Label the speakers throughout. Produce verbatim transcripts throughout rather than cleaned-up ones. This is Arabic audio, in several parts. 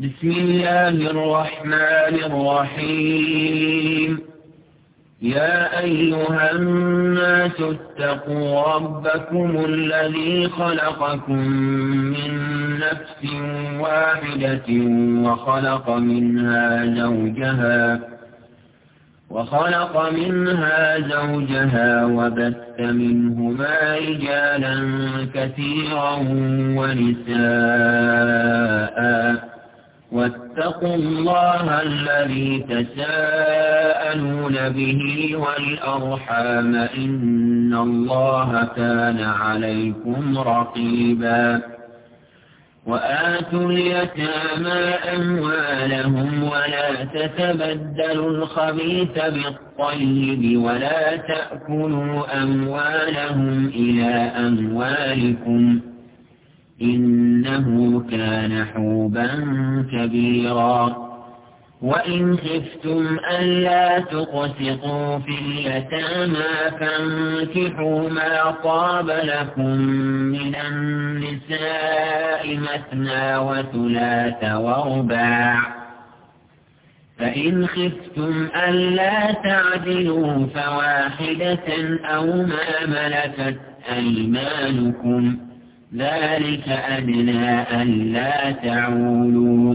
Speaker 1: بسم الله الرحمن الرحيم. يا أيها الناس اتقوا ربكم الذي خلقكم من نفس واحدة وخلق منها زوجها وخلق منها زوجها وبث منهما رجالا كثيرا ونساء واتقوا الله الذي تساءلون به والأرحام إن الله كان عليكم رقيبا. وآتوا اليتامى أموالهم ولا تتبدلوا الخبيث بالطيب ولا تأكلوا أموالهم إلى أموالكم إنه كان حوبا كبيرا. وإن خفتم ألا تقسطوا في اليتامى فانكحوا ما طاب لكم من النساء مثنى وثلاث ورباع، فإن خفتم ألا تعدلوا فواحدة أو ما ملكت أيمانكم ذلك أدنى ألا تعولوا.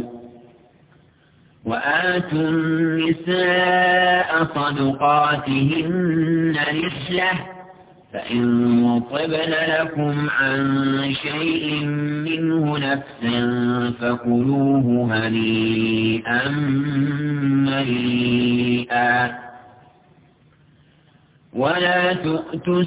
Speaker 1: وآتوا النساء صدقاتهن نحلة فإن طبن لكم عن شيء منه نفسا فكلوه هنيئا مريئا. ولا تؤتوا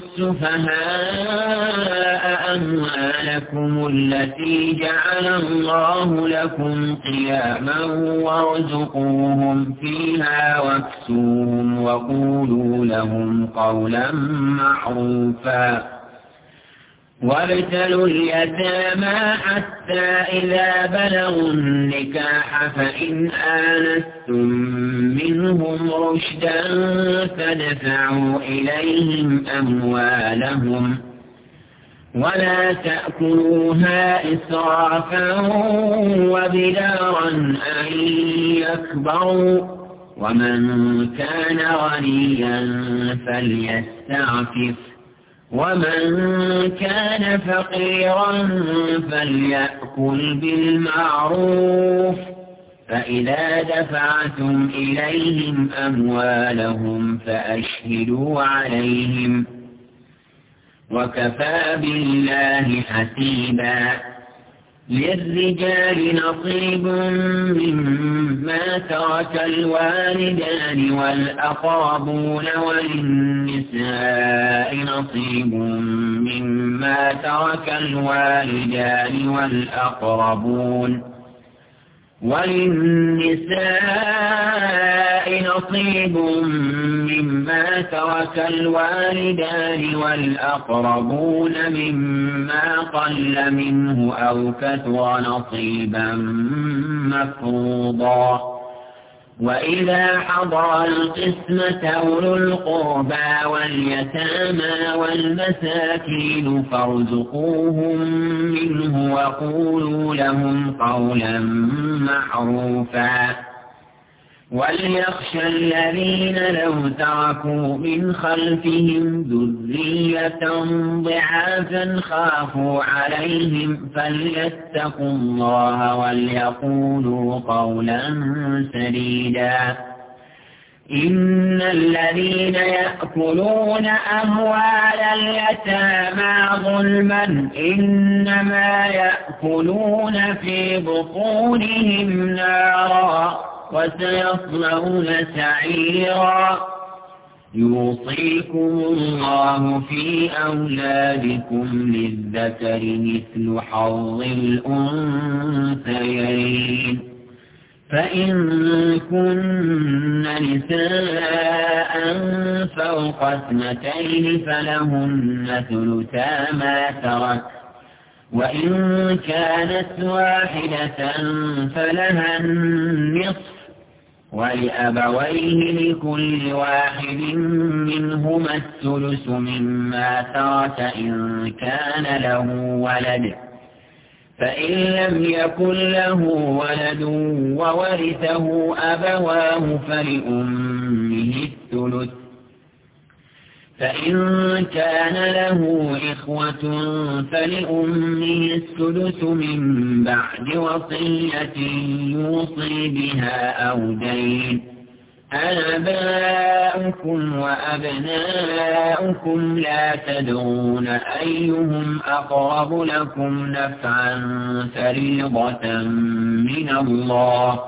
Speaker 1: السفهاء أموالكم التي جعل الله لكم قياما وارزقوهم فيها واكسوهم وقولوا لهم قولا معروفا. وابتلوا اليتامى حتى إذا بلغوا النكاح فإن آنستم منهم رشدا فادفعوا إليهم أموالهم ولا تأكلوها إسرافا وبدارا أن يكبروا. ومن كان غنيا فليستعفف ومن كان فقيرا فليأكل بالمعروف. فإذا دفعتم إليهم أموالهم فأشهدوا عليهم وكفى بالله حسيبا. للرجال نصيب مما ترك الوالدان والأقربون وللنساء نصيب مما ترك الوالدان والأقربون وللنساء نصيب مما ترك الوالدان والأقربون مما قل منه أو كثر نصيبا مفروضا. وإذا حضر القسمة أولو القربى واليتامى والمساكين فارزقوهم منه وقولوا لهم قولا معروفا. وليخشى الذين لو تركوا من خلفهم ذرية ضعافا خافوا عليهم فليتقوا الله وليقولوا قولا سديدا. إن الذين يأكلون أموال اليتامى ظلما إنما يأكلون في بطونهم نارا وسيصلون سعيرا. يوصيكم الله في أولادكم للذكر مثل حظ الأنثيين. فإن كن نساء فوق اثنتين فلهن ثلثا ما ترك وإن كانت واحدة فلها النصف ولأبويه لكل واحد منهما الثلث مما ترك إن كان له ولد فإن لم يكن له ولد وورثه أبواه فلأمه الثلث، فإن كان له إخوة فلأمه السدس من بعد وصية يوصي بها أو دين. آباؤكم وأبناؤكم لا تدرون أيهم أقرب لكم نفعا فريضة من الله،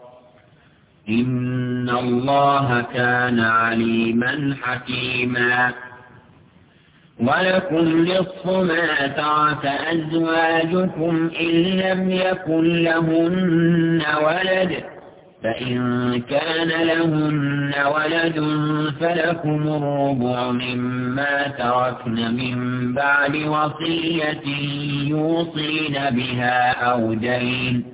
Speaker 1: إن الله كان عليما حكيما. ولكم نصف ما ترك أزواجكم إن لم يكن لهن ولد، فإن كان لهن ولد فلكم الربع مما تركن من بعد وصية يوصين بها أو دين.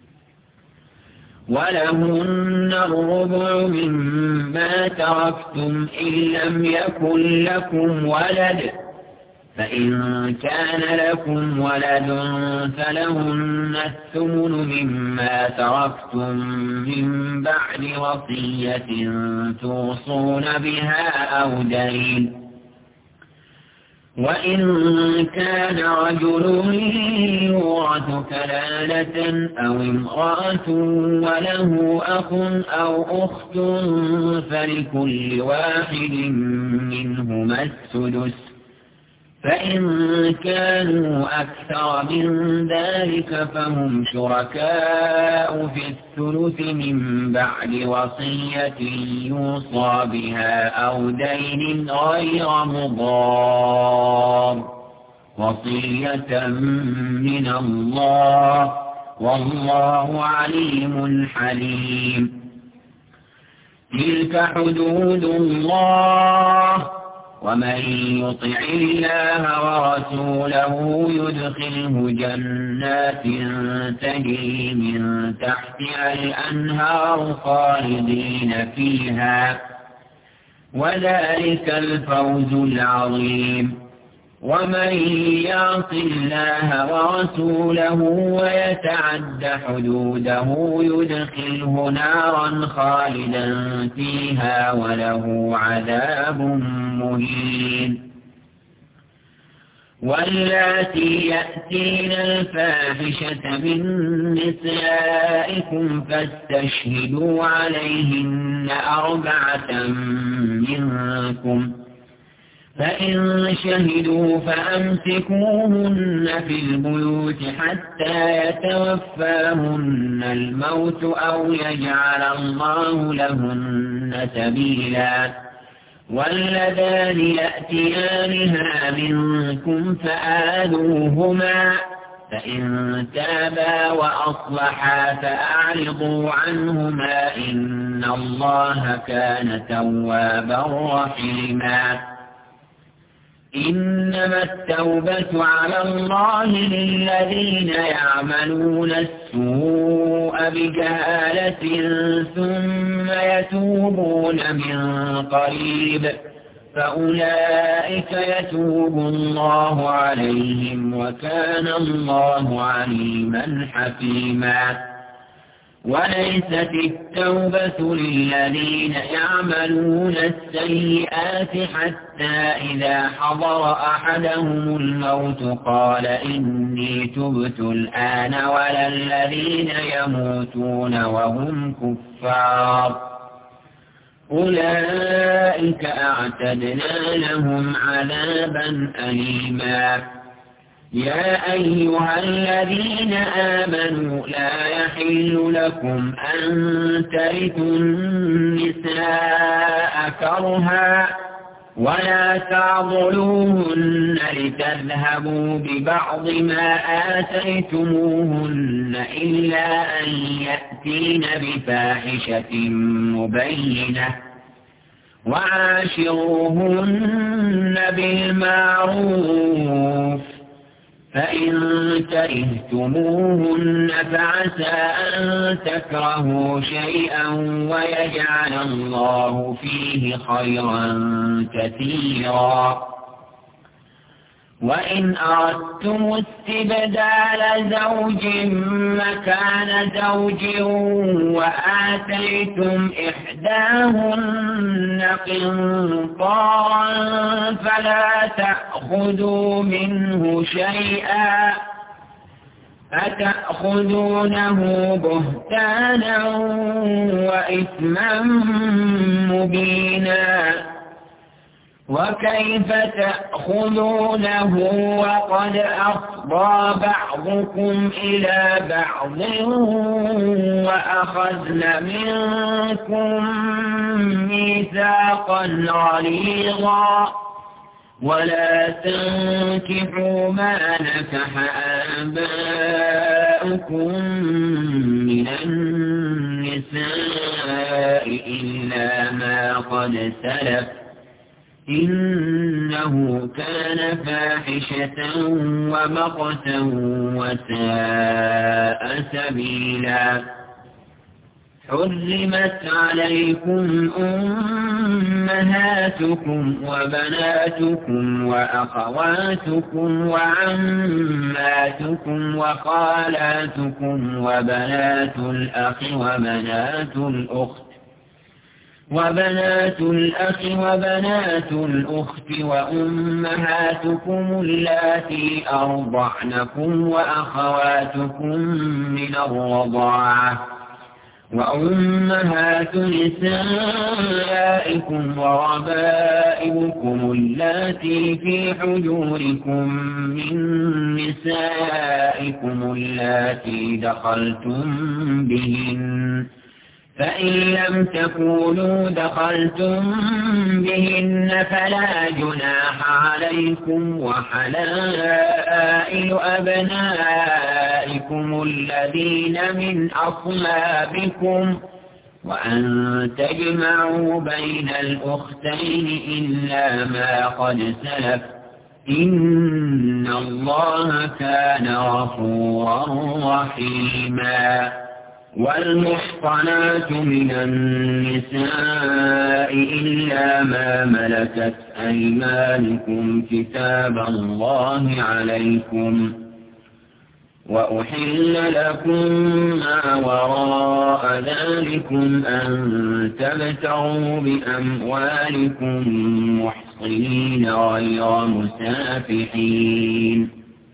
Speaker 1: ولهن الربع مما تركتم إن لم يكن لكم ولد، فإن كان لكم ولد فلهن الثمن مما تركتم من بعد وصية توصون بها أو دين. وإن كان رجل يورث كلالة أو امرأة وله أخ أو أخت فلكل واحد منهما السدس، فإن كانوا أكثر من ذلك فهم شركاء في الثلث من بعد وصية يوصى بها أو دين غير مضار، وصية من الله، والله عليم حليم. تلك حدود الله، ومن يطع الله ورسوله يدخله جنات تجري من تحتها الأنهار خالدين فيها، وذلك الفوز العظيم. ومن يعص الله ورسوله ويتعد حدوده يدخله نارا خالدا فيها وله عذاب مهين. واللاتي يأتين الفاحشة من نسائكم فاستشهدوا عليهن أربعة منكم، فإن شهدوا فأمسكوهن في البيوت حتى يتوفاهن الموت أو يجعل الله لهن سبيلا. واللذان يأتيانها منكم فآذوهما، فإن تابا وأصلحا فأعرضوا عنهما إن الله كان توابا رحيما. إنما التوبة على الله للذين يعملون السوء بجهالة ثم يتوبون من قريب فأولئك يتوب الله عليهم وكان الله عليما حكيما. وليست التوبة للذين يعملون السيئات حتى إذا حضر أحدهم الموت قال إني تبت الآن، ولا الذين يموتون وهم كفار أولئك أعتدنا لهم عذابا أليما. يا أيها الذين آمنوا لا يحل لكم أن ترثوا النساء كرها ولا تعضلوهن لتذهبوا ببعض ما آتيتموهن إلا أن يأتين بفاحشة مبينة وعاشروهن بالمعروف، فإن كرهتموهن فعسى أن تكرهوا شيئا ويجعل الله فيه خيرا كثيرا. وإن أردتم استبدال زوج مكان زوج وآتيتم إحداهن قنطارا فلا تأخذوا منه شيئا أتأخذونه بهتانا وإثما مبينا وكيف تأخذونه وقد أفضى بعضكم إلى بعض وأخذن منكم ميثاقا غليظا ولا تنكحوا ما نكح آباؤكم من النساء إلا ما قد سلف إنه كان فاحشة ومقتا وساء سبيلا حرمت عليكم أمهاتكم وبناتكم وأخواتكم وعماتكم وخالاتكم وبنات الأخ وبنات الأخت وبنات الأخ وبنات الأخت وأمهاتكم اللاتي أرضعنكم وأخواتكم من الرضاعة وأمهات نسائكم وربائبكم اللاتي في حجوركم من نسائكم اللاتي دخلتم بهن فإن لم تكونوا دخلتم بهن فلا جناح عليكم وحلائل أبنائكم الذين من أصلابكم وأن تجمعوا بين الأختين إلا ما قد سلف إن الله كان غفورا رحيما والمحصنات من النساء إلا ما ملكت أيمانكم كتاب الله عليكم وأحل لكم ما وراء ذلكم أن تبتغوا بأموالكم محصنين غير مسافحين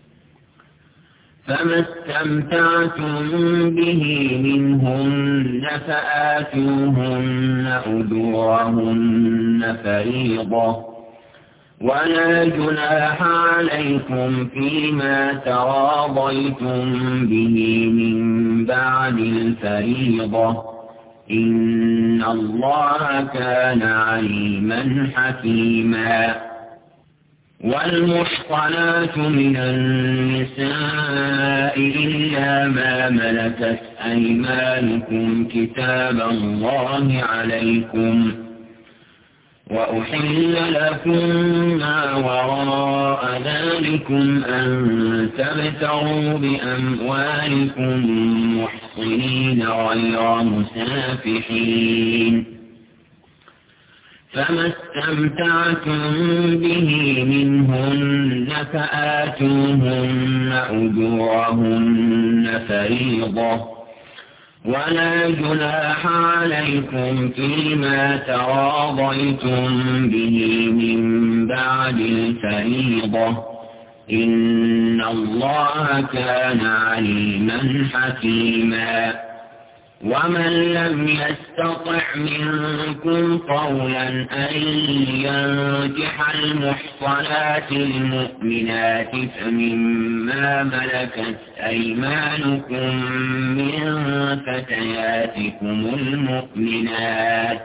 Speaker 1: فما استمتعتم به منهن فآتوهن أجورهن فريضة ولا جناح عليكم فيما تراضيتم به من بعد الفريضة إن الله كان عليما حكيما والمحصنات من النساء إلا ما ملكت أيمانكم كتاب الله عليكم وأحل لكم ما وراء ذلكم أن تبتغوا بأموالكم محصنين غير مسافحين فما استمتعتم به منهن فآتوهن أجورهن فريضة ولا جناح عليكم فيما تراضيتم به من بعد الفريضة إن الله كان عليما حكيما ومن لم يستطع منكم قولا أن ينكح المحصنات المؤمنات فمما ملكت أيمانكم من فتياتكم المؤمنات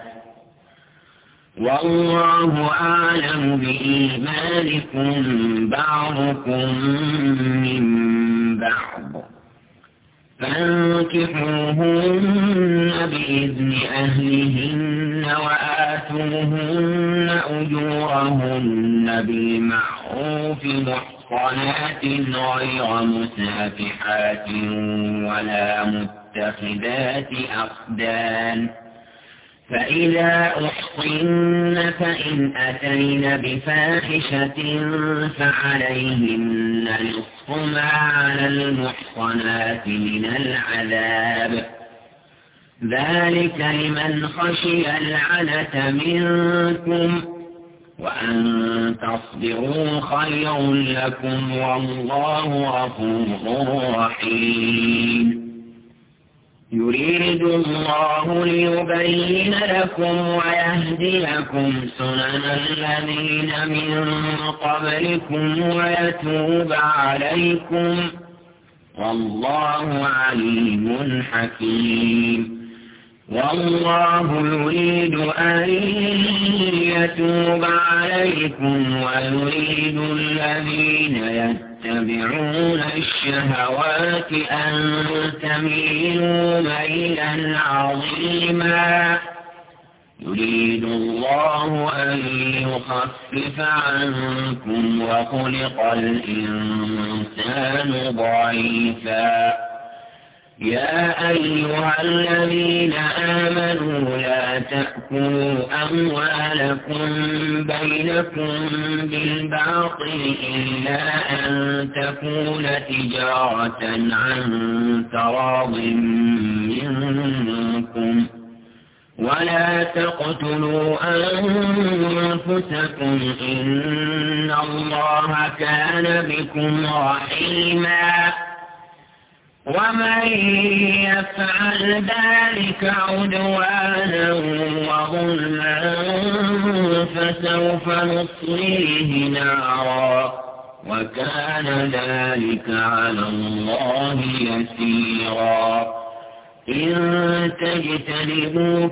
Speaker 1: والله أعلم بإيمانكم بعضكم من بعض فانكحوهن بإذن أهلهن وآتوهن أجورهن بالمعروف محصنات غير مسافحات ولا متخذات أخدان فإذا أحصن فإن أتين بفاحشة فعليهن نصف ما على المحصنات من العذاب، ذلك لمن خشي العنة منكم، وأن تصبروا خير لكم، والله غفور رحيم. يريد الله ليبين لكم ويهديكم سنن الذين من قبلكم ويتوب عليكم، والله عليم حكيم. والله يريد أن يتوب عليكم ويريد الذين يتبعون الشهوات أن تميلوا ميلا عظيما. يريد الله أن يخفف عنكم وخلق الإنسان ضعيفا. يا أيها الذين آمنوا لا تأكلوا أموالكم بينكم بالباطل إلا أن تكون تجارة عن تراض منكم، ولا تقتلوا أنفسكم إن الله كان بكم رحيما. ومن يفعل ذلك عدوانا وظلما فسوف نصليه نارا، وكان ذلك على الله يسيرا. إن تجتنبوا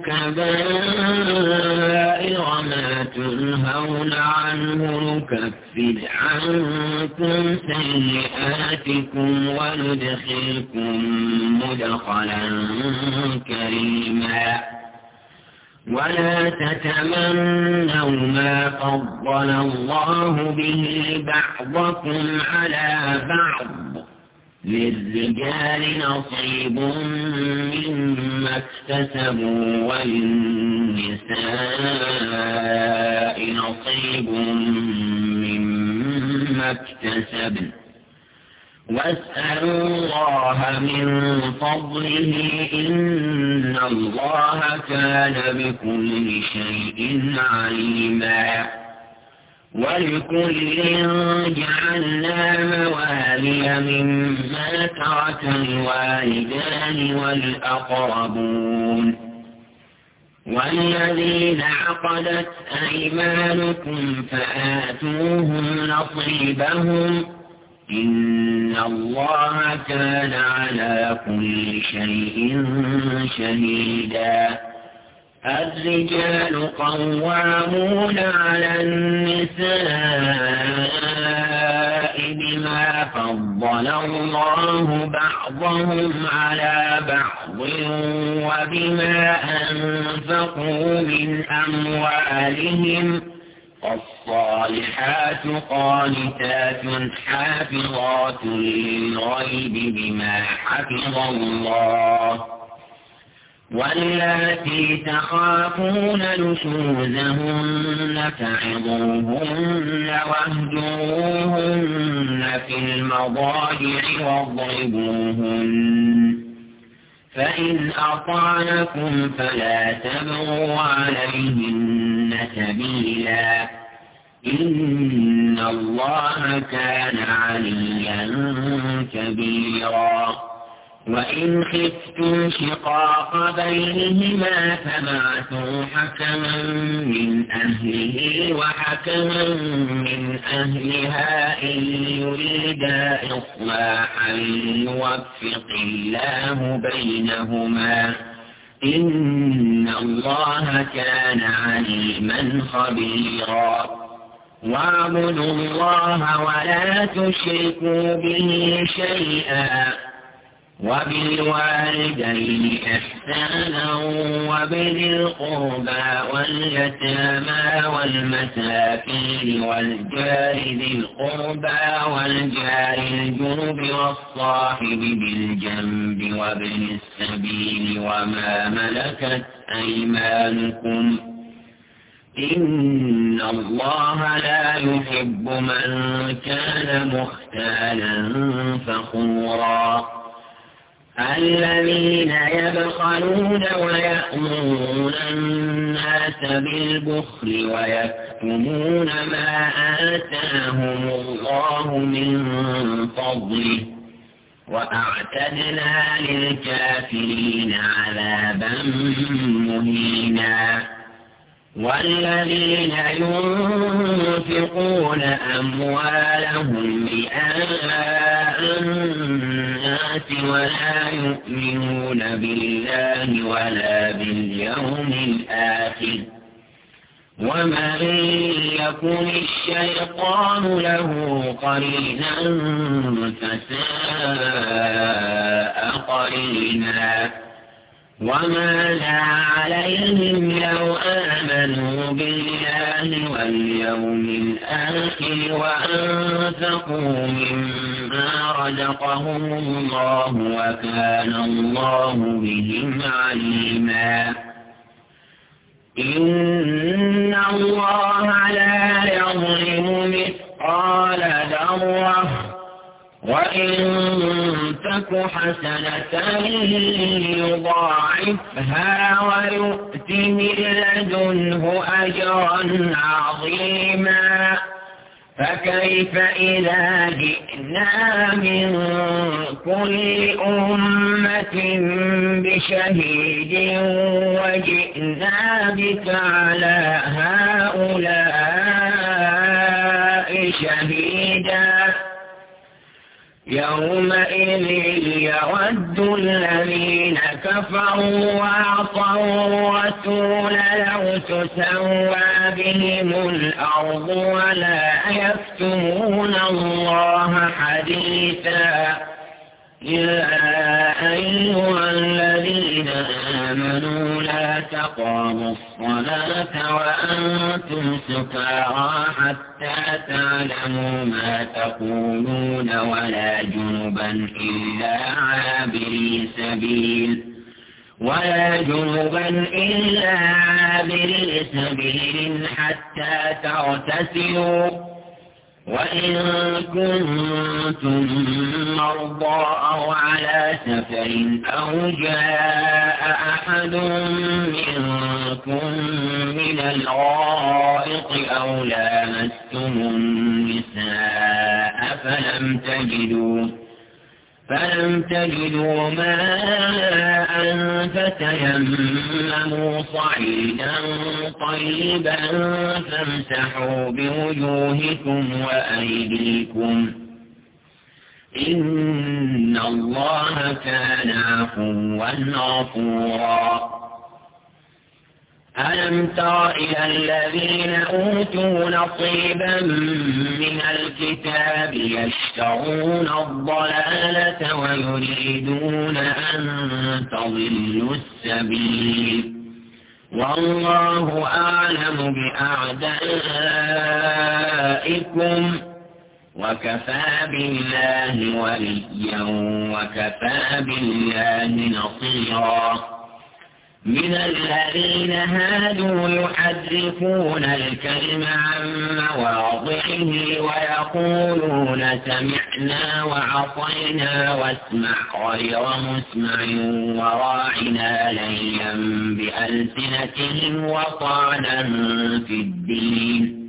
Speaker 1: كبائر ما تنهون عنه نكفر عنكم سيئاتكم وندخلكم مدخلا كريما. ولا تتمنوا ما فضل الله به بعضكم على بعض، للرجال نصيب مما اكتسبوا وللنساء نصيب مما اكتسبن، واسألوا الله من فضله إن الله كان بكل شيء عليما. ولكل جعلنا موالي مما ترك الوالدان والأقربون والذين عقدت أيمانكم فآتوهم نصيبهم، إن الله كان على كل شيء شهيدا. الرجال قوامون على النساء بما فضل الله بعضهم على بعض وبما أنفقوا من أموالهم، الصالحات قانتات حافظات للغيب بما حفظ الله، واللاتي تخافون نشوزهن فعظوهن واهجروهن في المضاجع واضربوهن، فإن أطعنكم فلا تبغوا عليهن سبيلا، إن الله كان عليا كبيرا. وإن خفتم شقاق بينهما فبعثوا حكما من أهله وحكما من أهلها إن يريدا إصلاحا يوفق الله بينهما، إن الله كان عليما خبيرا. واعبدوا الله ولا تشركوا به شيئا وبالوالدين إحسانا وبذي القربى واليتامى والمساكين والجار ذي القربى والجار الجنب والصاحب بالجنب وابن السبيل وما ملكت أيمانكم إن الله لا يحب من كان مختالا فخورا الذين يبخلون ويأمرون الناس بالبخل ويكتمون ما آتاهم الله من فضله وأعتدنا للكافرين عذابا مهينا والذين ينفقون أموالهم رئاء الناس ولا يؤمنون بالله ولا باليوم الآخر ومن يكن الشيطان له قرينا فساء قرينا وماذا عليهم لو آمنوا بالله واليوم الآخر وأنفقوا مما رزقهم الله وكان الله بهم عليما إن الله لا يظلم مثقال ذرة وإن تك حسنة يضاعفها ويؤت من لدنه أجرا عظيما فكيف إذا جئنا من كل أمة بشهيد وجئنا بك على هؤلاء شهيدا يومئذ يود الذين كفروا وعصوا الرسول لو تسوى بهم الأرض ولا يكتمون الله حديثا يا أيها الذين آمنوا لا تقربوا الصلاة وأنتم سكارى حتى تعلموا ما تقولون ولا جنبا إلا عابري سبيل ولا جنبا إلا عابري سبيل حتى تغتسلوا وإن كنتم مرضى أو على سفر أو جاء أحد منكم من الغائط أو لامستم النساء فلم تجدوا فلم تجدوا ماء فتيمموا صعيدا طيبا فامسحوا بوجوهكم وأيديكم إن الله كان عفوا غفورا ألم تر إلى الذين أوتوا نصيبا من الكتاب يشترون الضلالة ويريدون أن تضلوا السبيل والله أعلم بأعدائكم وكفى بالله وليا وكفى بالله نصيرا من الذين هادوا يحرفون الكلم عن مواضعه ويقولون سمعنا وعصينا واسمع غير مسمع وراعنا ليا بألسنتهم وطعنا في الدين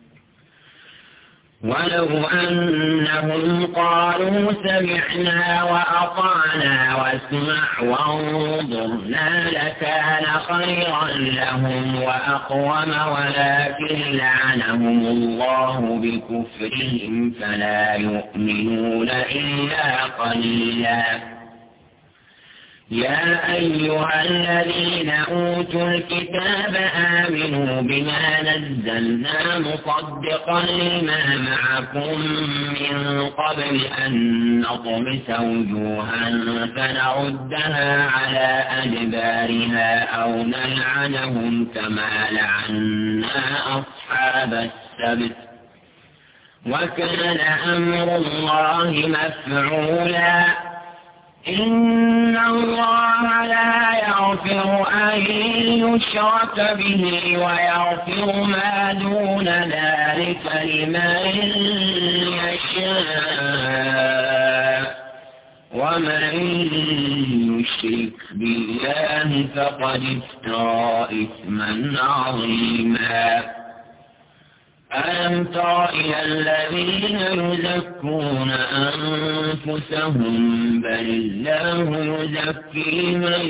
Speaker 1: ولو أنهم قالوا سمعنا وأطعنا واسمع وانظرنا لكان خيرا لهم وأقوم ولكن لعنهم الله بكفرهم فلا يؤمنون إلا قليلا يا أيها الذين أوتوا الكتاب آمنوا بما نزلنا مصدقا لما معكم من قبل أن نطمس وجوها فنردها على أدبارها أو نلعنهم كما لعنا أصحاب السبت وكان أمر الله مفعولا إن الله لا يغفر أن يشرك به ويغفر ما دون ذلك لمن يشاء ومن يشرك بالله فقد افترى إثما عظيما ألم تر إلى الذين يزكون أنفسهم بل الله يزكي من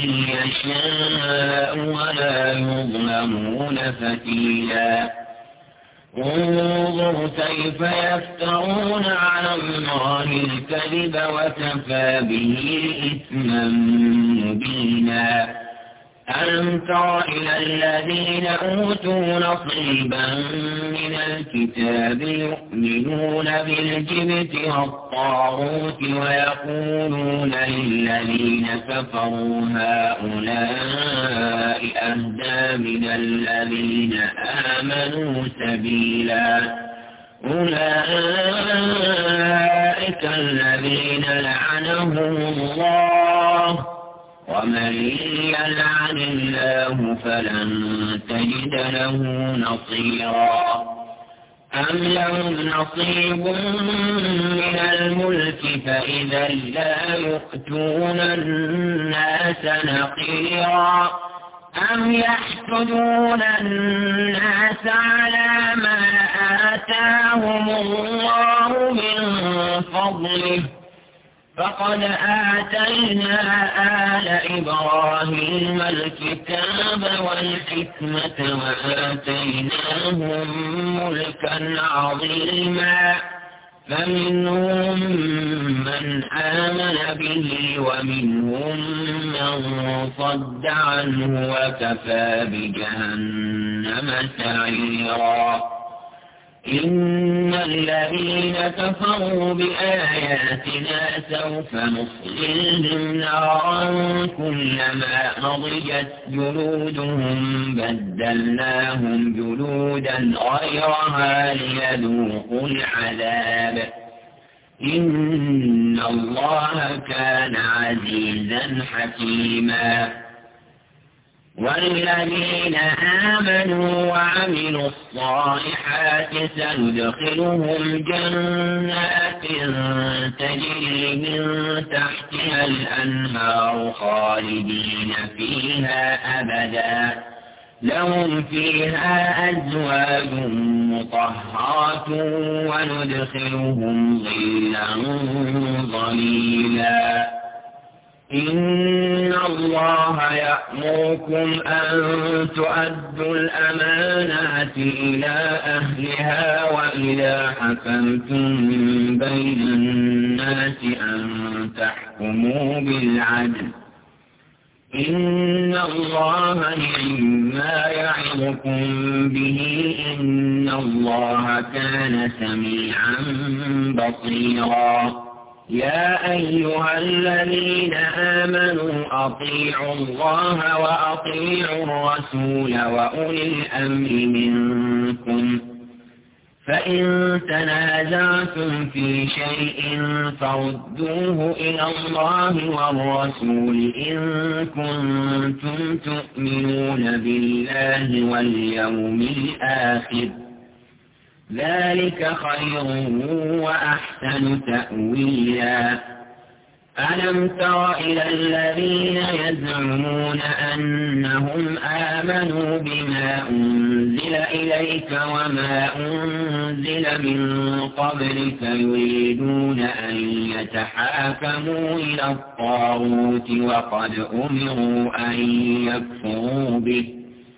Speaker 1: يشاء ولا يظلمون فتيلا انظر كيف يفترون على الله الكذب وكفى به إثما مبينا ألم تر إلى الذين أوتوا نصيبا من الكتاب يؤمنون بالجبت والطاغوت ويقولون للذين كفروا هؤلاء أهدى من الذين آمنوا سبيلا أولئك الذين لعنهم الله ومن يلعن الله فلن تجد له نصيرا أم لهم نصيب من الملك فإذا لا يؤتون الناس نقيرا أم يحسدون الناس على ما آتاهم الله من فضله فقد آتينا آل إبراهيم الكتاب والحكمة وآتيناهم ملكا عظيما فمنهم من آمن به ومنهم من صد عنه وكفى بجهنم سعيرا إن الذين كفروا بآياتنا سوف نصليهم نارا كلما نضجت جلودهم بدلناهم جلودا غيرها ليذوقوا العذاب إن الله كان عزيزا حكيما والذين آمنوا وعملوا الصالحات سندخلهم جنات تجري من تحتها الأنهار خالدين فيها أبدا لهم فيها أزواج مطهرة وندخلهم ظلا ظليلا إن الله يأمركم أن تؤدوا الأمانات إلى أهلها وإذا حكمتم بين الناس أن تحكموا بالعدل إن الله نعما يعظكم به إن الله كان سميعا بصيرا يا أيها الذين آمنوا أطيعوا الله وأطيعوا الرسول وأولي الأمر منكم فإن تنازعتم في شيء فردوه إلى الله والرسول إن كنتم تؤمنون بالله واليوم الآخر ذلك خير وأحسن تأويلا ألم تر إلى الذين يزعمون أنهم آمنوا بما أنزل إليك وما أنزل من قبلك يريدون أن يتحاكموا إلى الطاغوت وقد أمروا أن يكفروا به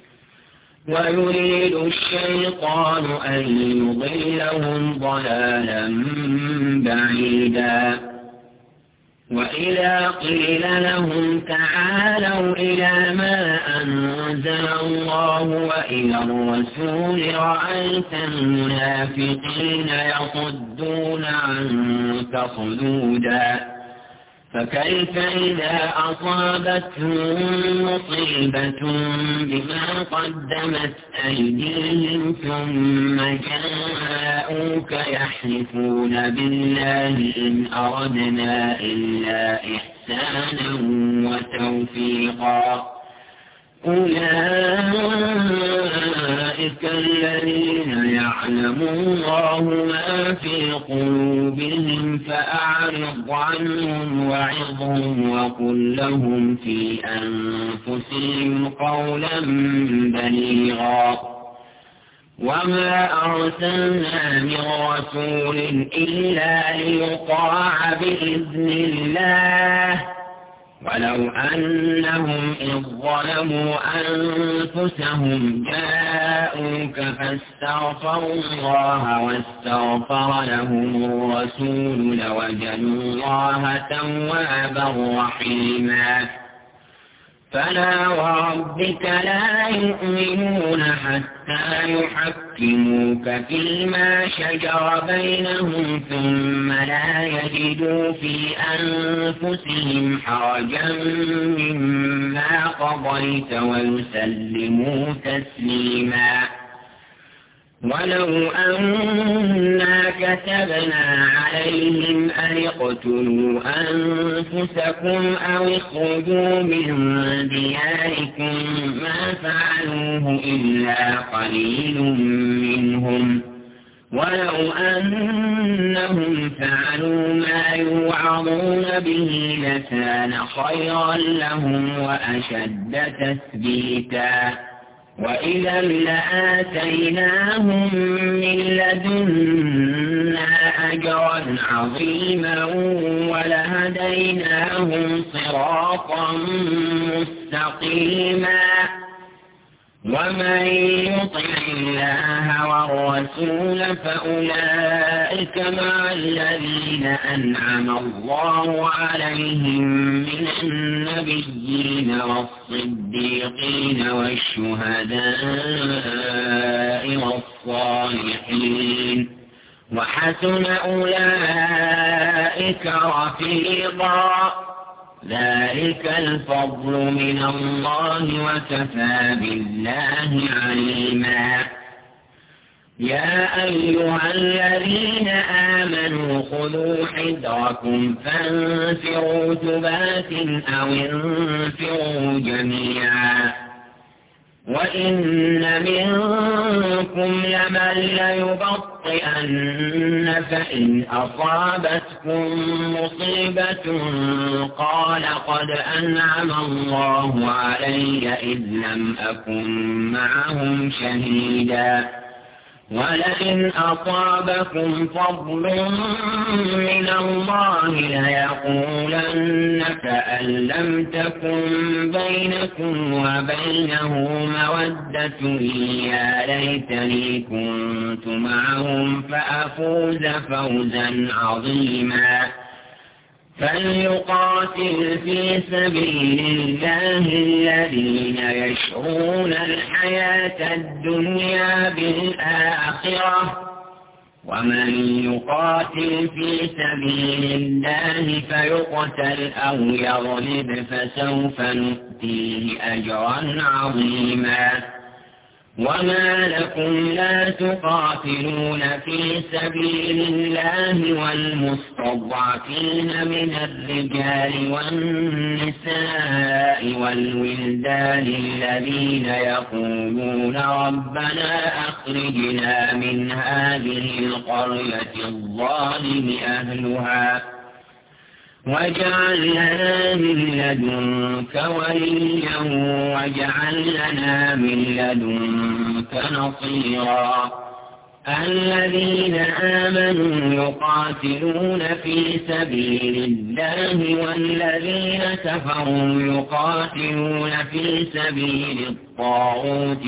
Speaker 1: ويريد الشيطان أن يضلهم ضلالا بعيدا وإذا قيل لهم تعالوا إلى ما أنزل الله وإلى الرسول رأيت المنافقين يصدون عنك صدودا فكيف إذا أصابتهم مصيبة بما قدمت أيديهم ثم جاءوك يحلفون بالله إن أردنا إلا إحسانا وتوفيقا أولئك الذين يعلم الله ما في قلوبهم فأعرض عنهم وعظهم وقل لهم في أنفسهم قولا بليغا وما أرسلنا من رسول إلا ليطاع بإذن الله ولو أنهم إذ ظلموا أنفسهم جاءوك فاستغفروا الله واستغفر لهم الرسول لوجدوا الله توابا رحيما فلا وربك لا يؤمنون حتى يحكموك فيما شجر بينهم ثم لا يجدوا في أنفسهم حرجا مما قضيت ويسلموا تسليما ولو أنا كتبنا عليهم أن اقتلوا أنفسكم أو اخرجوا من دياركم ما فعلوه إلا قليل منهم ولو أنهم فعلوا ما يوعظون به لكان خيرا لهم وأشد تثبيتا وإذا لآتيناهم من لدنا أجرا عظيما ولهديناهم صراطا مستقيما ومن يطع الله والرسول فأولئك مع الذين أنعم الله عليهم من النبيين والصديقين والشهداء والصالحين وحسن أولئك رفيقا ذلك الفضل من الله وكفى بالله عليما يا أيها الذين آمنوا خذوا حذركم فانفروا ثبات أو انفروا جميعا وإن منكم لمن ليبطئن فإن أصابتكم مصيبة قال قد أنعم الله علي إذ لم أكن معهم شهيدا ولئن أصابكم فضل من الله ليقولن كأن لم تكن بينكم وبينه مودة يا ليتني كنت معهم فأفوز فوزا عظيما فليقاتل في سبيل الله الذين يشرون الحياة الدنيا بالآخرة ومن يقاتل في سبيل الله فيقتل أو يغلب فسوف نؤتيه أجرا عظيما وما لكم لا تقاتلون في سبيل الله والمستضعفين من الرجال والنساء والولدان الذين يقولون ربنا أخرجنا من هذه القرية الظالم أهلها واجعل لنا من لدنك وليا واجعل لنا من لدنك نصيرا الذين آمنوا يقاتلون في سبيل الله والذين كفروا يقاتلون في سبيل الطاغوت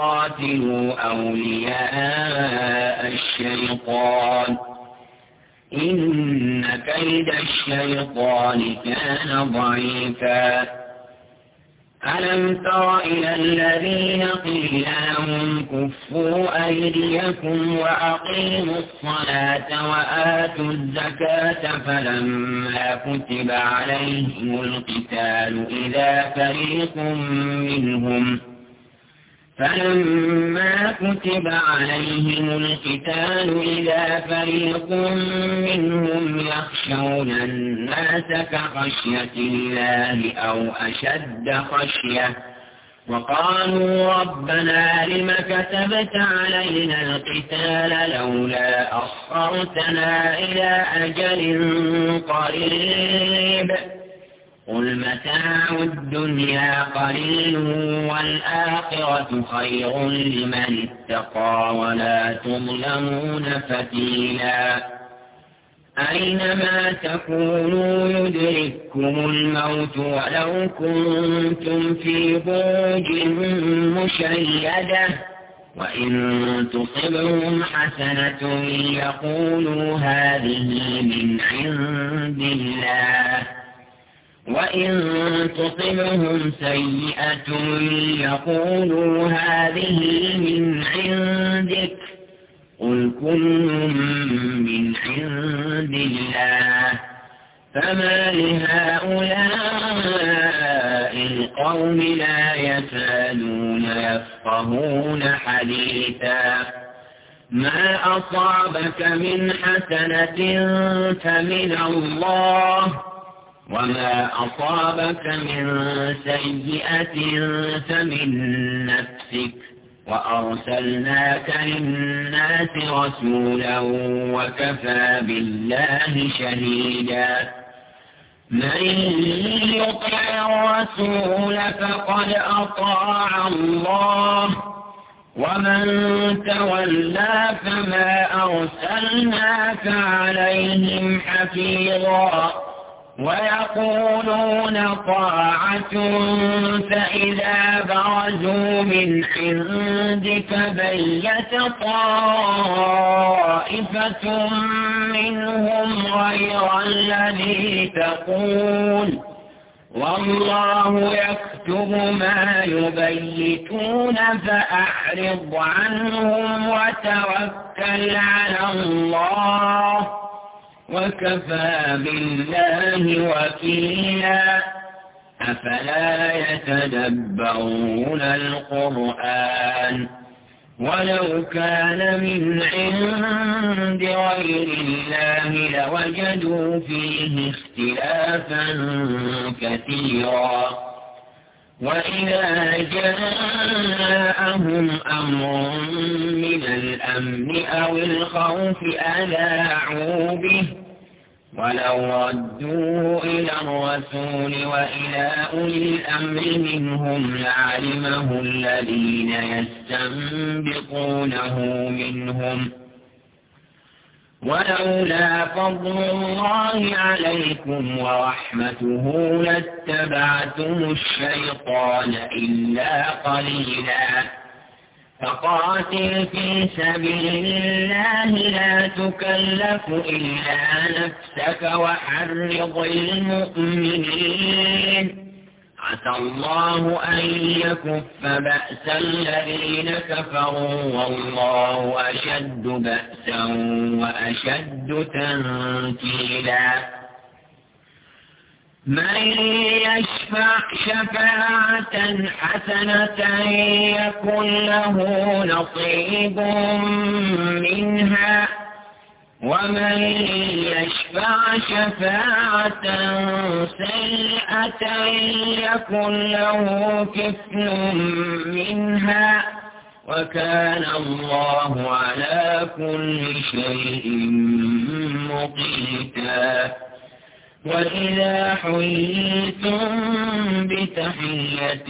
Speaker 1: فقاتلوا أولياء الشيطان إن كيد الشيطان كان ضعيفا ألم تر إلى الذين قيل لهم كفوا أيديكم وأقيموا الصلاة وآتوا الزكاة فلما كتب عليهم القتال إذا فريق منهم فلما كتب عليهم القتال إذا فريق منهم يخشون الناس كخشية الله أو أشد خشية وقالوا ربنا لم كتبت علينا القتال لولا أخرتنا إلى أجل قريب قل متاع الدنيا قليل والآخرة خير لمن اتقى ولا تظلمون فتيلا أينما تكونوا يدرككم الموت ولو كنتم في بروج مشيدة وإن تصبهم حسنة يقولوا هذه من عند الله وإن تصبهم سيئة يقولوا هذه من عندك قل كل من عند الله فما لهؤلاء القوم لا يكادون يفقهون حديثا ما أصابك من حسنة فمن الله وما أصابك من سيئة فمن نفسك وأرسلناك للناس رسولا وكفى بالله شهيدا من يطع الرسول فقد أطاع الله ومن تولى فما أرسلناك عليهم حفيظا ويقولون طاعة فإذا برزوا من عندك بيت طائفة منهم غير الذي تقول والله يكتب ما يبيتون فأعرض عنهم وتوكل على الله وكفى بالله وكيلا أفلا يتدبرون القرآن ولو كان من عند غير الله لوجدوا فيه اختلافا كثيرا وإذا جاءهم أمر من الأمن أو الخوف أذاعوا به ولو ردوه إلى الرسول وإلى أولي الأمر منهم لعلمه الذين يستنبطونه منهم ولولا فضل الله عليكم ورحمته لاتبعتم الشيطان إلا قليلا فقاتل في سبيل الله لا تكلف إلا نفسك وحرض المؤمنين عسى الله أن يكف بأس الذين كفروا والله أشد بأسا وأشد تنكيلا من يشفع شفاعة حسنة يكن له نصيب منها ومن يشفع شفاعة سيئة يكن له كفل منها وكان الله على كل شيء مقيتا وإذا حييتم بتحية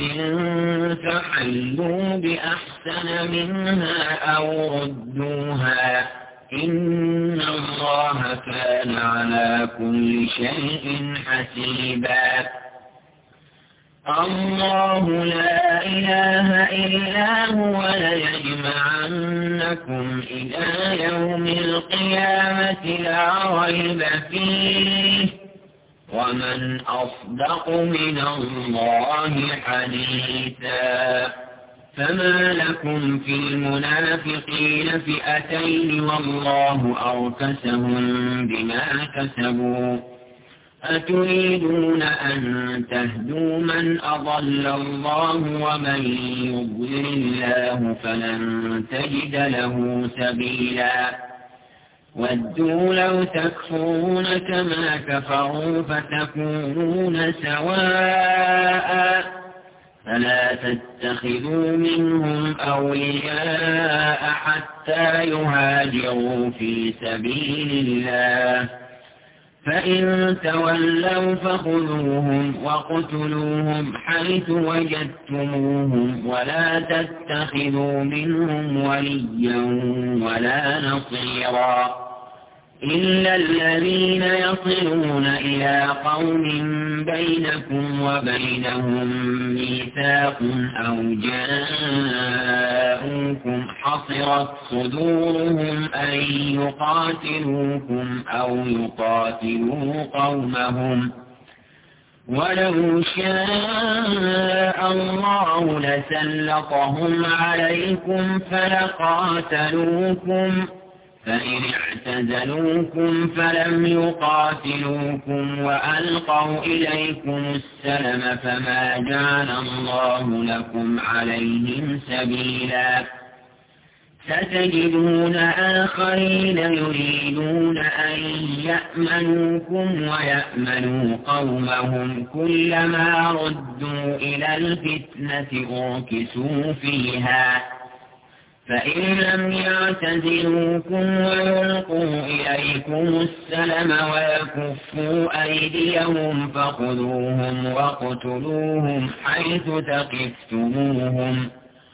Speaker 1: فحيوا بأحسن منها أو ردوها إن الله كان على كل شيء حسيبا الله لا إله إلا هو ليجمعنكم إلى يوم القيامة لا ريب فيه ومن أصدق من الله حديثا. فما لكم في المنافقين فئتين والله أركسهم بما كسبوا أتريدون أن تهدوا من أضل الله ومن يضلل الله فلن تجد له سبيلا ودوا لو تكفرون كما كفروا فتكونون سواء فلا تتخذوا منهم أولياء حتى يهاجروا في سبيل الله فإن تولوا فخذوهم وقتلوهم حيث وجدتموهم ولا تتخذوا منهم وليا ولا نصيرا إلا الذين يصلون إلى قوم بينكم وبينهم ميثاق أو جاءوكم حصرت صدورهم أن يقاتلوكم أو يقاتلوا قومهم ولو شاء الله لسلطهم عليكم فلقاتلوكم فإن اعتزلوكم فلم يقاتلوكم وألقوا إليكم السلم فما جعل الله لكم عليهم سبيلا ستجدون آخرين يريدون أن يأمنوكم ويأمنوا قومهم كلما ردوا إلى الفتنة أركسوا فيها فإن لم يعتزلوكم ويلقوا إليكم السلم ويكفوا أيديهم فخذوهم وقتلوهم حيث ثقفتموهم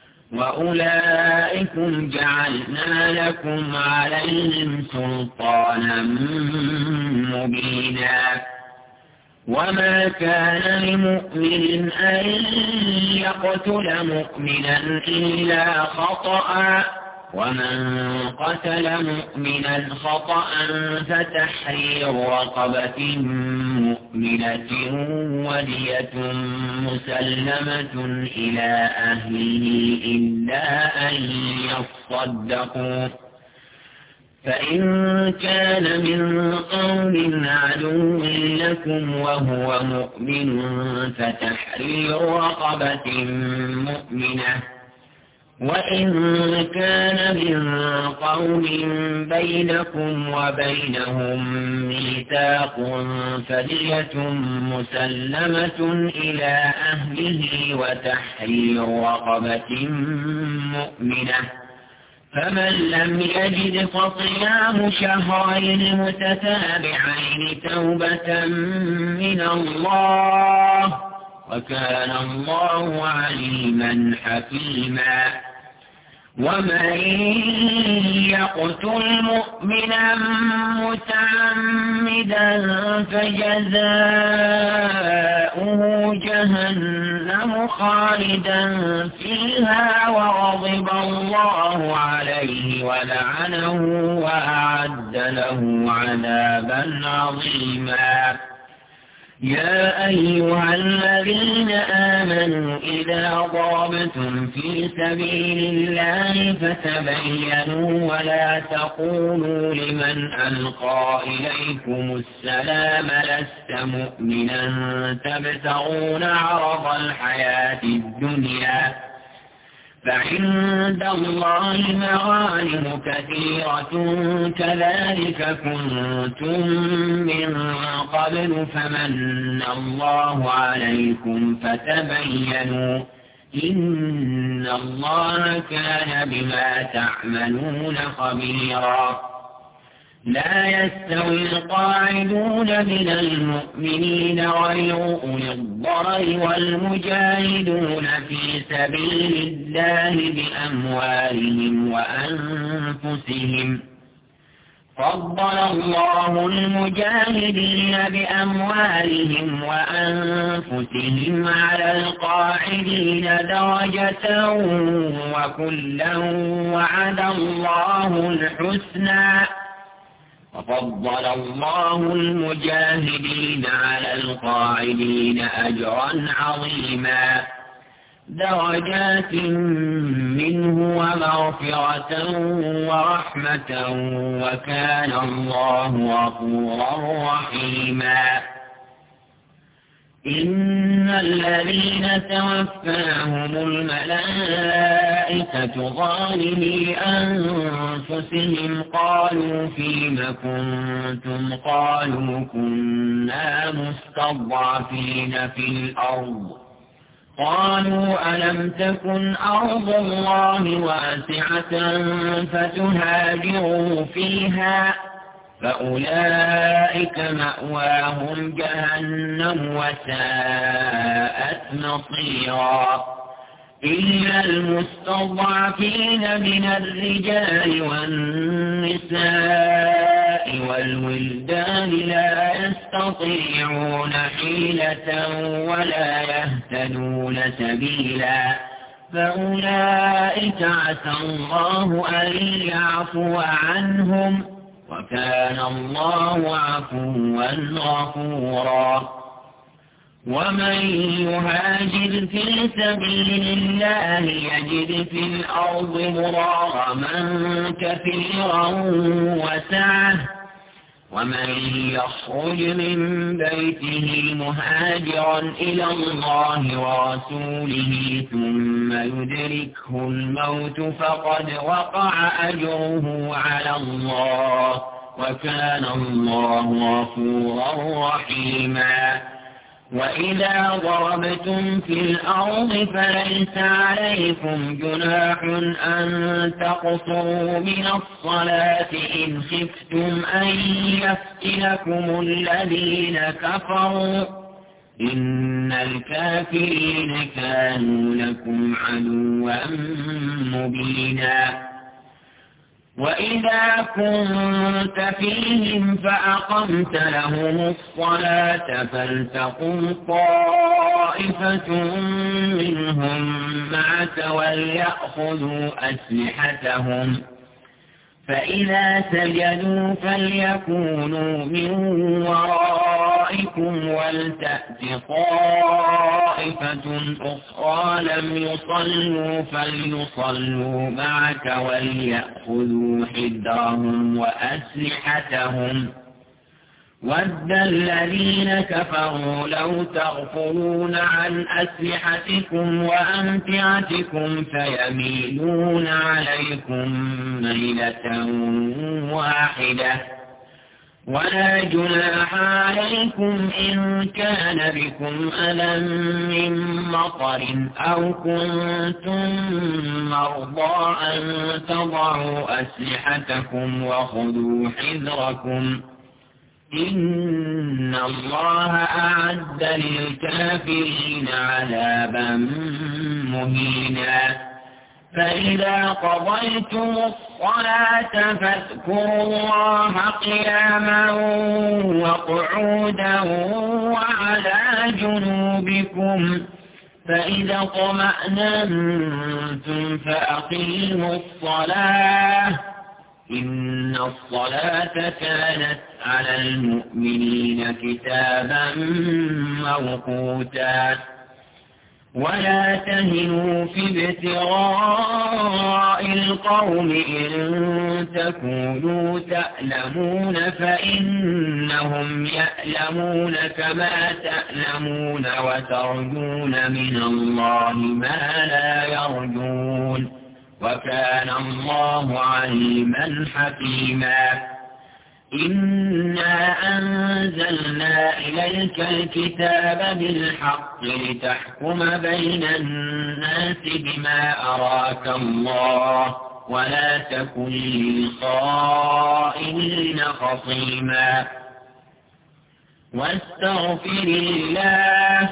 Speaker 1: وأولئكم جعلنا لكم عليهم سلطانا مبينا وما كان لمؤمن أن يقتل مؤمنا إلا خطأ ومن قتل مؤمنا خطأ فتحرير رقبة مؤمنة ودية مسلمة إلى أهله إلا أن يصدقوا فإن كان من قوم عدو لكم وهو مؤمن فتحرير رقبة مؤمنة وإن كان من قوم بينكم وبينهم ميثاق فدية مسلمة إلى أهله وتحرير رقبة مؤمنة فمن لم يجد فصيام شهرين متتابعين توبة من الله وكان الله عليما حكيما ومن يقتل مؤمنا متعمدا فجزاؤه جهنم خالدا فيها وغضب الله عليه ولعنه وأعد له عذابا عظيما يا أيها الذين آمنوا إذا ضربتم في سبيل الله فتبينوا ولا تقولوا لمن ألقى إليكم السلام لست مؤمنا تبتغون عرض الحياة الدنيا فعند الله مغانم كثيرة كذلك كنتم من قبل فمن الله عليكم فتبينوا إن الله كان بما تعملون خبيرا لا يستوي القاعدون من المؤمنين غير أولي الضرر والمجاهدون في سبيل الله بأموالهم وأنفسهم فضل الله المجاهدين بأموالهم وأنفسهم على القاعدين درجة وكلا وعد الله الحسنى وفضل الله المجاهدين على القاعدين أجرا عظيما درجات منه ومغفرة ورحمة وكان الله غفورا رحيما إن الذين توفاهم الملائكة ظالمي أنفسهم قالوا فيم كنتم قالوا كنا مستضعفين في الأرض قالوا ألم تكن أرض الله واسعة فتهاجروا فيها فأولئك مأواهم جهنم وساءت مصيرا إلا المستضعفين من الرجال والنساء والولدان لا يستطيعون حيلة ولا يهتدون سبيلا فأولئك عسى الله أن يعفو عنهم وكان الله عفوا غفورا ومن يهاجر في سبيل الله يجد في الأرض مراغما كثيرا وسعة ومن يخرج من بيته مهاجرا إلى الله ورسوله ثم يدركه الموت فقد وقع أجره على الله وكان الله غفورا رحيما وإذا ضربتم في الأرض فليس عليكم جناح أن تقصروا من الصلاة إن خفتم أن يفتنكم الذين كفروا إن الكافرين كانوا لكم عدوا مبينا وإذا كنت فيهم فأقمت لهم الصلاة فلتقم طائفة منهم معك وليأخذوا أسلحتهم فإذا سجدوا فليكونوا من ورائكم ولتأت طائفة أخرى لم يصلوا فليصلوا معك وليأخذوا حذرهم وأسلحتهم ود الذين كفروا لو تغفلون عن أسلحتكم وأمتعتكم فيميلون عليكم ميلة واحدة ولا جناح عليكم إن كان بكم أذى من مطر أو كنتم مرضى أن تضعوا أسلحتكم وخذوا حذركم إن الله أعد للكافرين عذابا مهينا فإذا قضيتم الصلاة فاذكروا الله قياما وقعودا وعلى جنوبكم فإذا اطمأننتم فأقيموا الصلاة إن الصلاة كانت على المؤمنين كتابا موقوتا ولا تهنوا في ابتغاء القوم إن تكونوا تألمون فإنهم يألمون كما تألمون وترجون من الله ما لا يرجون وكان الله عليما حكيما إنا أنزلنا إليك الكتاب بالحق لتحكم بين الناس بما أراك الله ولا تكن للخائنين خصيما واستغفر الله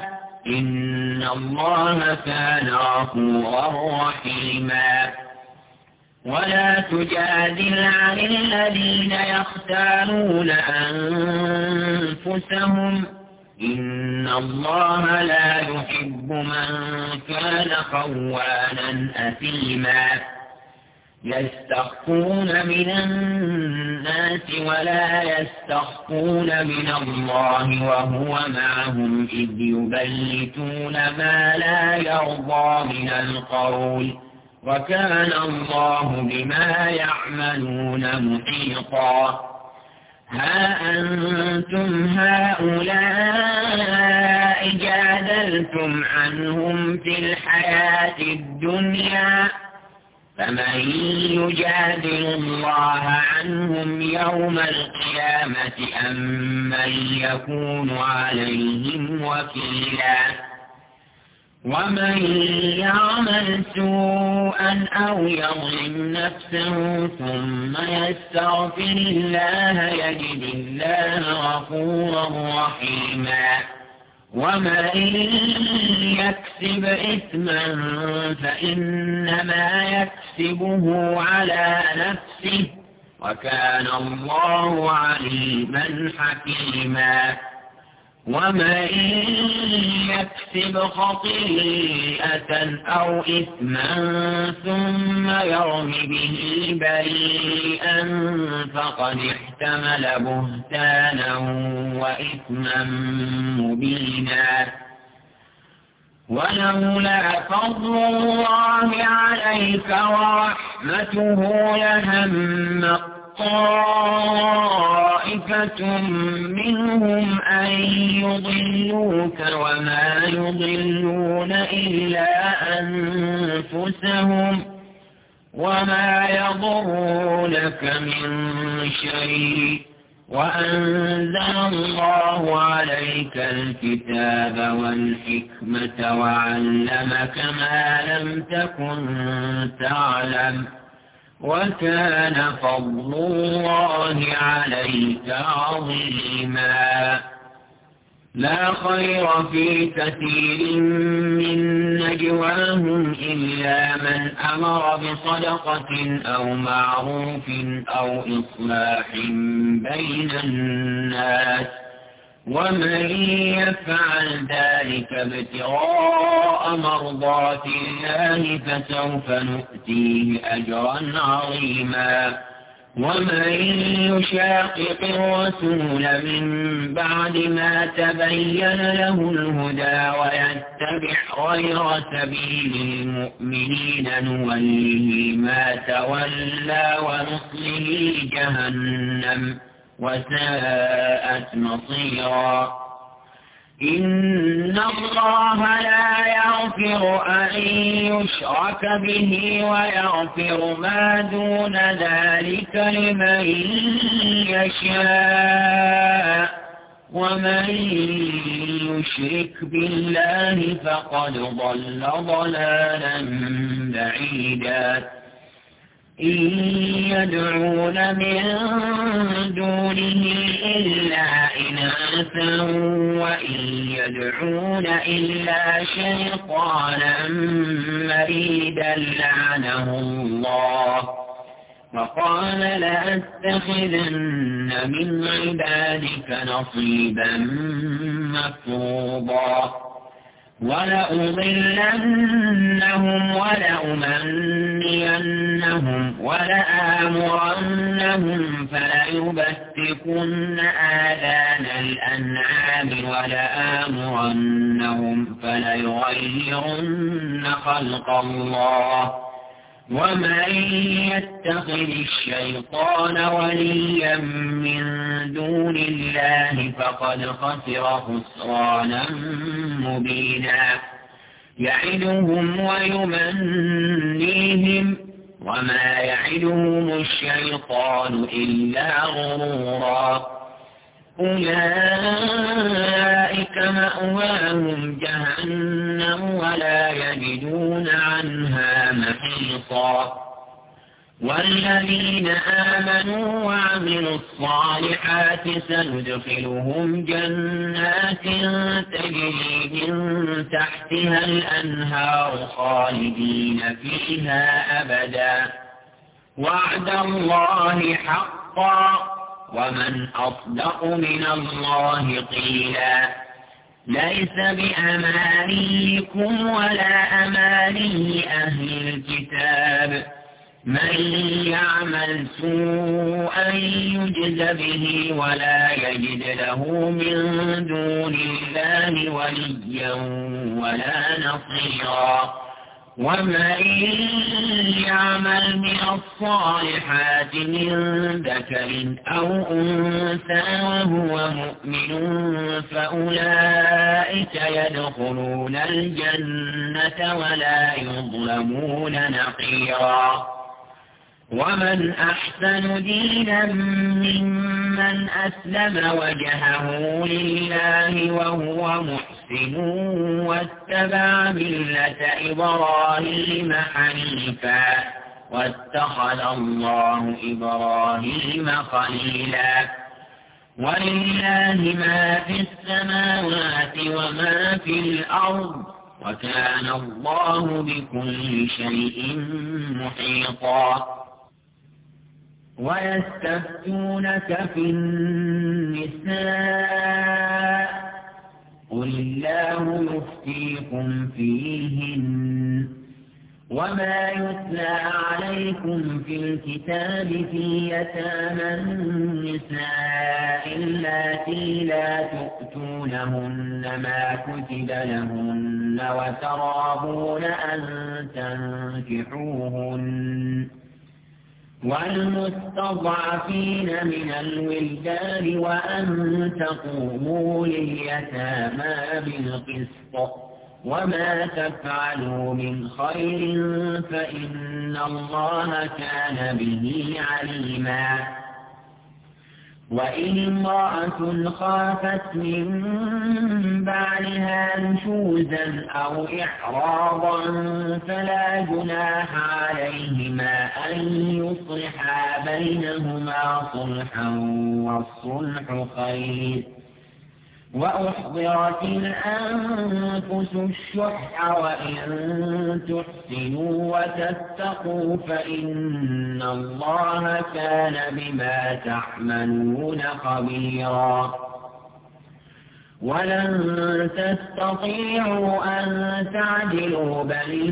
Speaker 1: إن الله كان غفورا رحيما ولا تجادل عن الذين يختارون أنفسهم إن الله لا يحب من كان خوانا أثيما يستخفون من الناس ولا يستخفون من الله وهو معهم إذ يبيتون ما لا يرضى من القول وكان الله بما يعملون محيطا ها أنتم هؤلاء جادلتم عنهم في الحياة الدنيا فمن يجادل الله عنهم يوم القيامة أم من يكون عليهم وكيلا ومن يعمل سوءا أو يظلم نفسه ثم يستغفر الله يجد الله غفورا رحيما ومن يكسب إثما فإنما يكسبه على نفسه وكان الله عليما حكيما ومن يكسب خطيئة أو إثما ثم يرم به بريئا فقد احتمل بهتانا وإثما مبينا ولولا فضل الله عليك ورحمته لهم طائفة منهم أن يضلوك وما يضلون إلا أنفسهم وما يضرونك من شيء وأنزل الله عليك الكتاب والحكمة وعلمك ما لم تكن تعلم وكان فضل الله عليك عظيما لا خير في كثير من نجواهم إلا من أمر بصدقة أو معروف أو إصلاح بين الناس ومن يفعل ذلك ابتغاء مرضات الله فسوف نؤتيه أجرا عظيما ومن يشاقق الرسول من بعد ما تبين له الهدى ويتبع غير سبيل المؤمنين نوله ما تولى ونصله جهنم وساءت مصيرا إن الله لا يغفر أن يشرك به ويغفر ما دون ذلك لمن يشاء ومن يشرك بالله فقد ضل ضلالا بعيدا إن يدعون من دونه إلا إناثا وإن يدعون إلا شيطانا مريدا لعنه الله وقال لأتخذن من عبادك نصيبا مفروضا ولأضلنهم ولأمنينهم ولآمرنهم فليبتكن آذان الأنعام ولآمرنهم فليغيرن خلق الله ومن يتخذ الشيطان وليا من دون الله فقد خسر خسرانا مبينا يعدهم ويمنيهم وما يعدهم الشيطان إلا غرورا أولئك مأواهم جهنم ولا يجدون عنها محيصا والذين آمنوا وعملوا الصالحات سندخلهم جنات تجري من تحتها الأنهار خالدين فيها أبدا وعد الله حقا ومن أصدق من الله قيلا ليس بأمانيكم ولا أماني أهل الكتاب من يعمل سوءا يجز به ولا يجد له من دون الله وليا ولا نصيرا ومن يعمل من الصالحات من ذكر أو أنثى وهو مؤمن فأولئك يدخلون الجنة ولا يظلمون نقيرا ومن أحسن دينا ممن أسلم وجهه لله وهو محسن واتبع ملة إبراهيم حنيفا واتخذ الله إبراهيم خليلا ولله ما في السماوات وما في الأرض وكان الله بكل شيء محيطا ويستفتونك في النساء قل الله يفتيكم فيهن وما يتلى عليكم في الكتاب في يتامى النساء اللاتي لا تؤتونهن ما كتب لهن وترغبون أن تنكحوهن والمستضعفين من الولدان وأن تقوموا لليتامى بالقسط وما تفعلوا من خير فإن الله كان به عليما وإن امرأة خافت من بعلها نشوزا أو إعراضا فلا جناح عليهما أن يصلحا بينهما صلحا والصلح خير وأحضرت الأنفس الشح وإن تحسنوا وتتقوا فإن الله كان بما تعملون خبيرا ولن تستطيعوا أن تعدلوا بين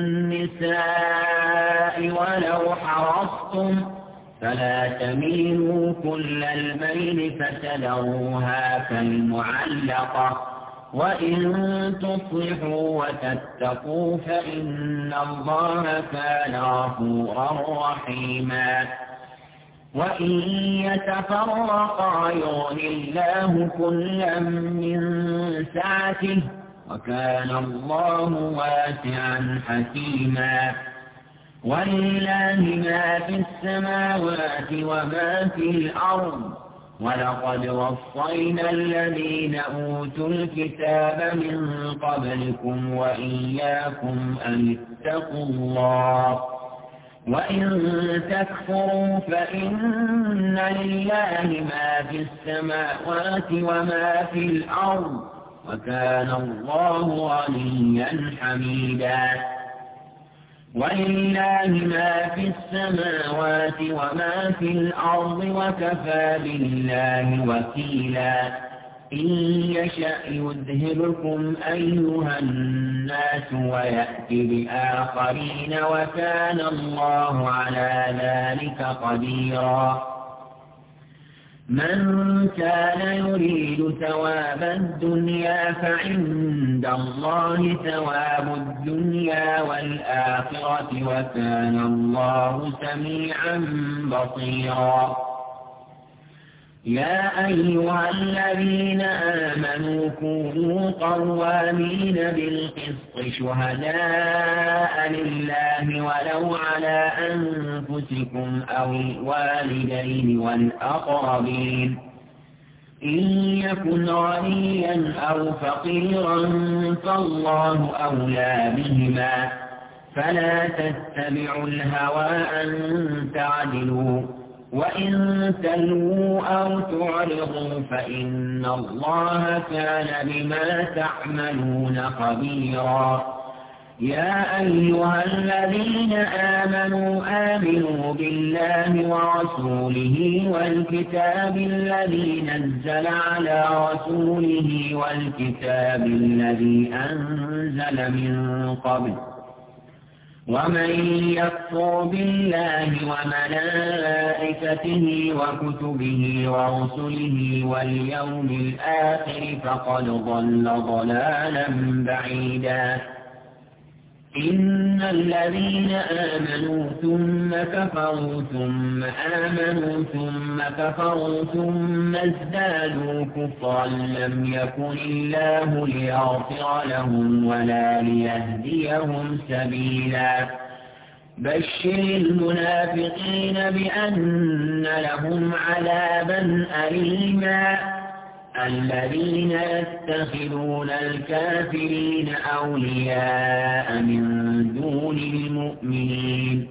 Speaker 1: النساء ولو حرصتم فلا تميلوا كل الميل فتذروها كالمعلقة وإن تصلحوا وتتقوا فإن الله كان غفورا رحيما وإن يتفرقا يغن الله كلا من سعته وكان الله واسعا حكيما ولله ما في السماوات وما في الأرض ولقد وصينا الذين أوتوا الكتاب من قبلكم وإياكم أن اتقوا الله وإن تكفروا فإن لله ما في السماوات وما في الأرض وكان الله غنيا حميدا ولله ما في السماوات وما في الأرض وكفى بالله وكيلا إن يشأ يذهبكم أيها الناس ويأتي بآخرين وكان الله على ذلك قديرا من كان يريد ثواب الدنيا فعند الله ثواب الدنيا والآخرة وكان الله سميعا بصيرا يا أيها الذين آمنوا كونوا قوامين بالقسط شهداء لله ولو على أنفسكم أو الوالدين والأقربين إن يكن غنيا أو فقيرا فالله أولى بهما فلا تتبعوا الهوى أن تعدلوا وإن تلووا أو تعرضوا فإن الله كان بما تعملون خبيرا يا أيها الذين آمنوا آمنوا بالله ورسوله والكتاب الذي نزل على رسوله والكتاب الذي أنزل من قبل ومن يكفر بالله وملائكته وكتبه ورسله واليوم الآخر فقد ضل ضلالا بعيدا إن الذين آمنوا ثم كفروا ثم آمنوا ثم كفروا ثم ازدادوا كفرا لم يكن الله ليغفر لهم ولا ليهديهم سبيلا بشر المنافقين بأن لهم عذابا أليما الذين يتخذون الكافرين أولياء من دون المؤمنين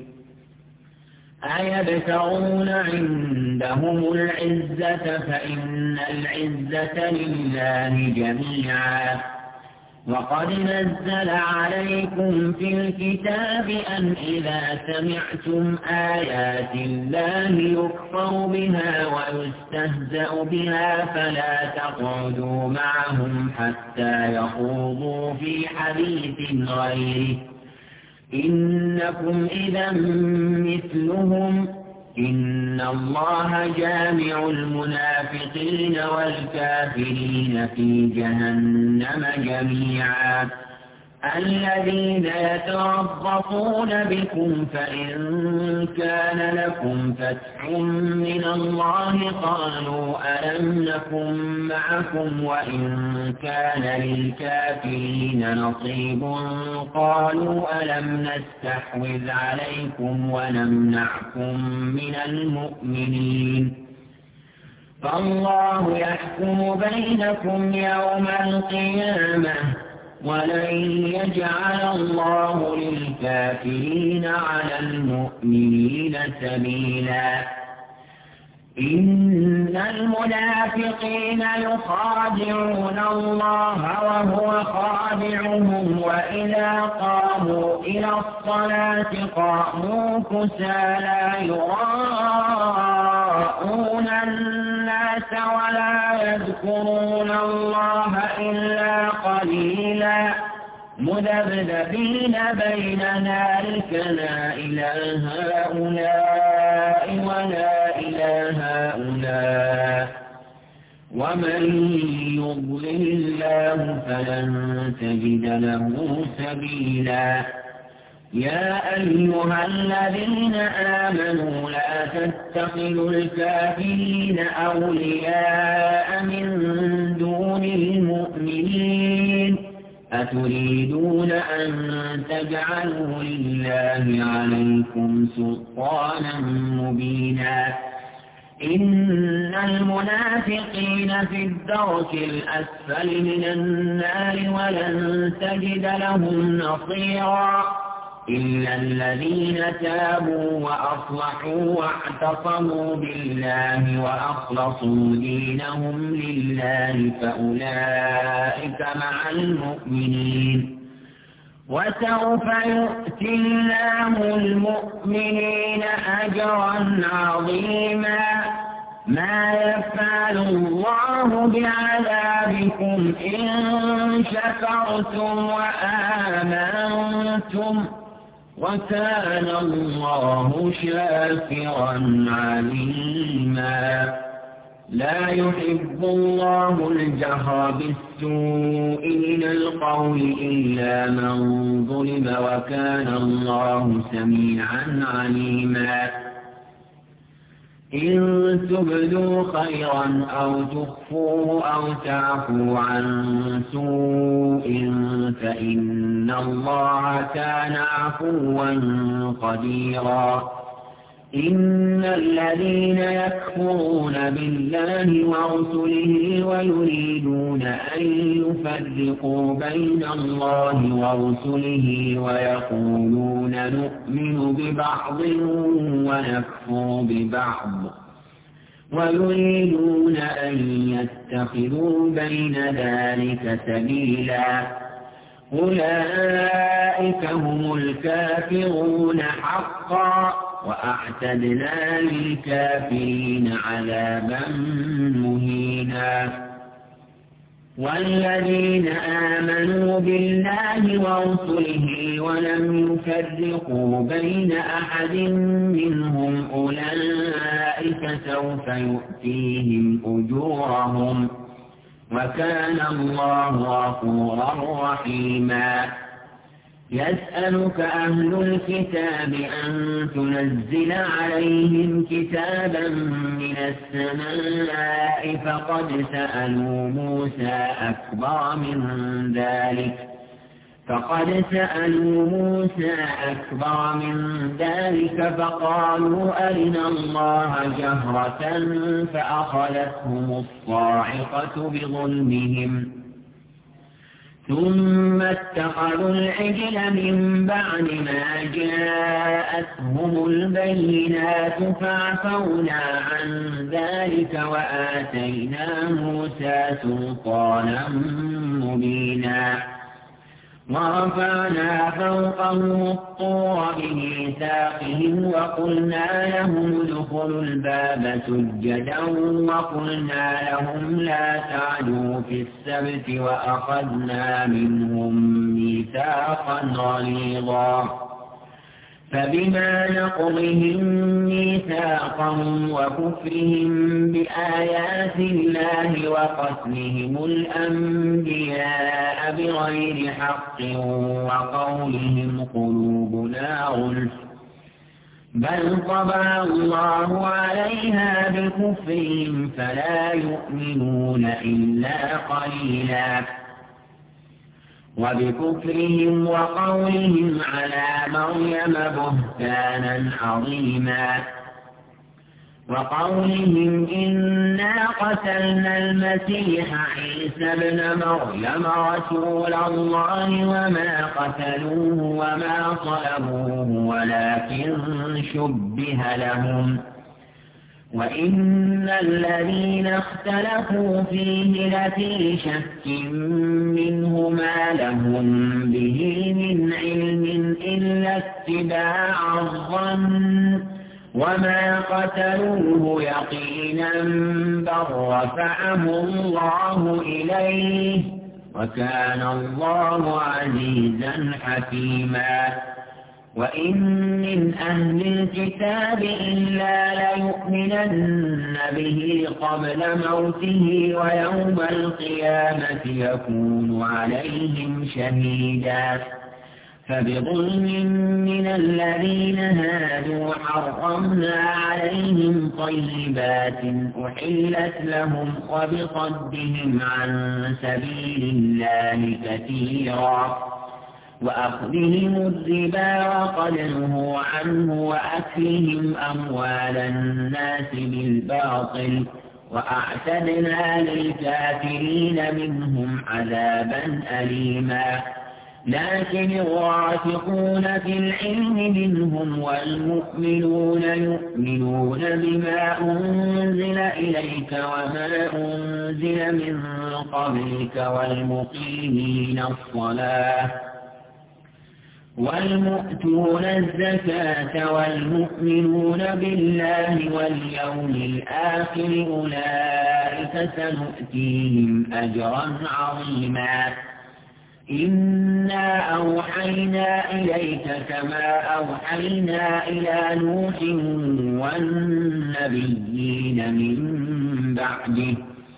Speaker 1: أيبتغون عندهم العزة فإن العزة لله جميعا وقد نزل عليكم في الكتاب أن إذا سمعتم آيات الله يكفر بها ويستهزأ بها فلا تقعدوا معهم حتى يخوضوا في حديث غيره إنكم إذا مثلهم إن الله جامع المنافقين والكافرين في جهنم جميعا الذين يتربصون بكم فإن كان لكم فتح من الله قالوا ألم نكن معكم وإن كان للكافرين نصيب قالوا ألم نستحوذ عليكم ونمنعكم من المؤمنين فالله يحكم بينكم يوم القيامة ولن يجعل الله للكافرين على المؤمنين سبيلا إن المنافقين يخادعون الله وهو خادعهم وإذا قاموا إلى الصلاة قاموا كسالى يراءون الناس ولا يذكرون الله إلا قليلا مذبذبين بين ذلك لا إلى هؤلاء ولا إلى هؤلاء ومن يضلل الله فلن تجد له سبيلا يا أيها الذين آمنوا لا تتخذوا الكافرين أولياء من دون المؤمنين أتريدون أن تجعلوا لله عليكم سلطانا مبينا إن المنافقين في الدرك الأسفل من النار ولن تجد لهم نصيرا إلا الذين تابوا وأصلحوا واعتصموا بالله وأخلصوا دينهم لله فأولئك مع المؤمنين وسوف يؤتي الله المؤمنين أجرا عظيما ما يفعل الله بعذابكم إن شكرتم وآمنتم وكان الله شاكرا عليما لا يحب الله الجهر بالسوء من القول إلا من ظلم وكان الله سميعا عليما إن تبدوا خيرا أو تخفوه أو تعفوا عن سوء فإن الله كان عفوا قديرا إن الذين يكفرون بالله ورسله ويريدون أن يفرقوا بين الله ورسله ويقولون نؤمن ببعض ونكفر ببعض ويريدون أن يتخذوا بين ذلك سبيلا أولئك هم الكافرون حقا وأعتدنا للكافرين عذابا مهينا. والذين آمنوا بالله ورسله ولم يفرقوا بين أحد منهم أولئك سوف يؤتيهم أجورهم وكان الله غفورا رحيما. يسألك أهل الكتاب أن تنزل عليهم كتابا من السماء فقد سألوا موسى أكبر من ذلك فقد سألوا موسى أكبر من ذلك فقالوا أرنا الله جهرة فأخذتهم الصاعقة بظلمهم ثم اتخذوا العجل من بعد ما جاءتهم البينات فعفونا عن ذلك وآتينا موسى سلطانا مبينا. ورفعنا فوقهم الطور بميثاقهم وقلنا لهم ادخلوا الباب سجدا وقلنا لهم لا تعدوا في السبت وأخذنا منهم ميثاقا غليظا. فبما نقضهم ميثاقهم وكفرهم بآيات الله وقتلهم الأنبياء بغير حق وقولهم قلوبنا غلف بل طبع الله عليها بكفرهم فلا يؤمنون إلا قليلا. وبكفرهم وقولهم على مريم بهتانا عظيما. وقولهم إنا قتلنا المسيح عيسى ابن مريم رسول الله وما قتلوه وما صلبوه ولكن شبه لهم وإن الذين اختلفوا فيه لفي شك منه ما لهم به من علم إلا اتباع الظن وما قتلوه يقينا بل رفعه الله إليه وكان الله عزيزا حكيما. وإن من أهل الكتاب إلا ليؤمنن به قبل موته ويوم القيامة يكون عليهم شهيدا. فبظلم من الذين هادوا حرمنا عليهم طيبات أحلت لهم وبصدهم عن سبيل الله كثيرا وأخذهم الربا وقد نهوا عنه وأكلهم أموال الناس بالباطل وأعتدنا للكافرين منهم عذابا أليما. لكن الراسخون في العلم منهم والمؤمنون يؤمنون بما أنزل إليك وما أنزل من قبلك والمقيمين الصلاة والمؤتون الزكاة والمؤمنون بالله واليوم الآخر أولئك سنؤتيهم أجرا عظيما. إنا أوحينا إليك كما أوحينا إلى نوح والنبيين من بعده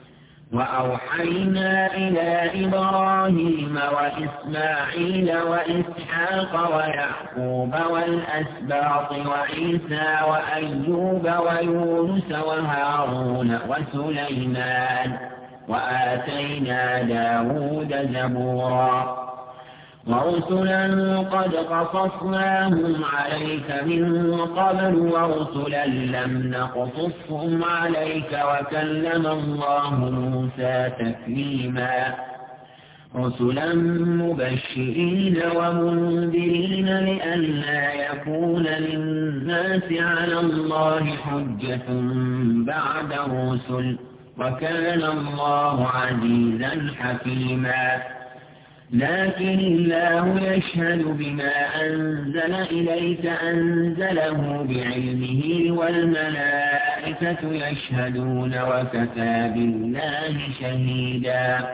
Speaker 1: وأوحينا إلى إبراهيم وإسماعيل وإسحاق ويعقوب والأسباط وعيسى وأيوب ويونس وهارون وسليمان وآتينا داود زبورا. ورسلا قد قصصناهم عليك من قبل ورسلا لم نقصصهم عليك وكلم الله موسى تكليما. رسلا مبشرين ومنذرين لئلا يكون للناس على الله حجة بعد الرسل وكان الله عزيزا حكيما. لكن الله يشهد بما أنزل إليك أنزله بعلمه والملائكة يشهدون وكفى بالله شهيدا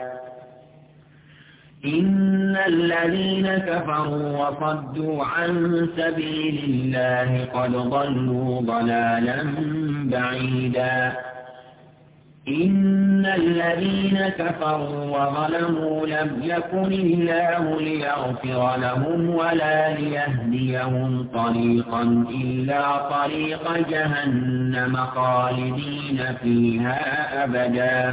Speaker 1: إن الذين كفروا وصدوا عن سبيل الله قد ضلوا ضلالا بعيدا إن الذين كفروا وظلموا لم يكن الله ليغفر لهم ولا ليهديهم طريقا إلا طريق جهنم خالدين فيها أبدا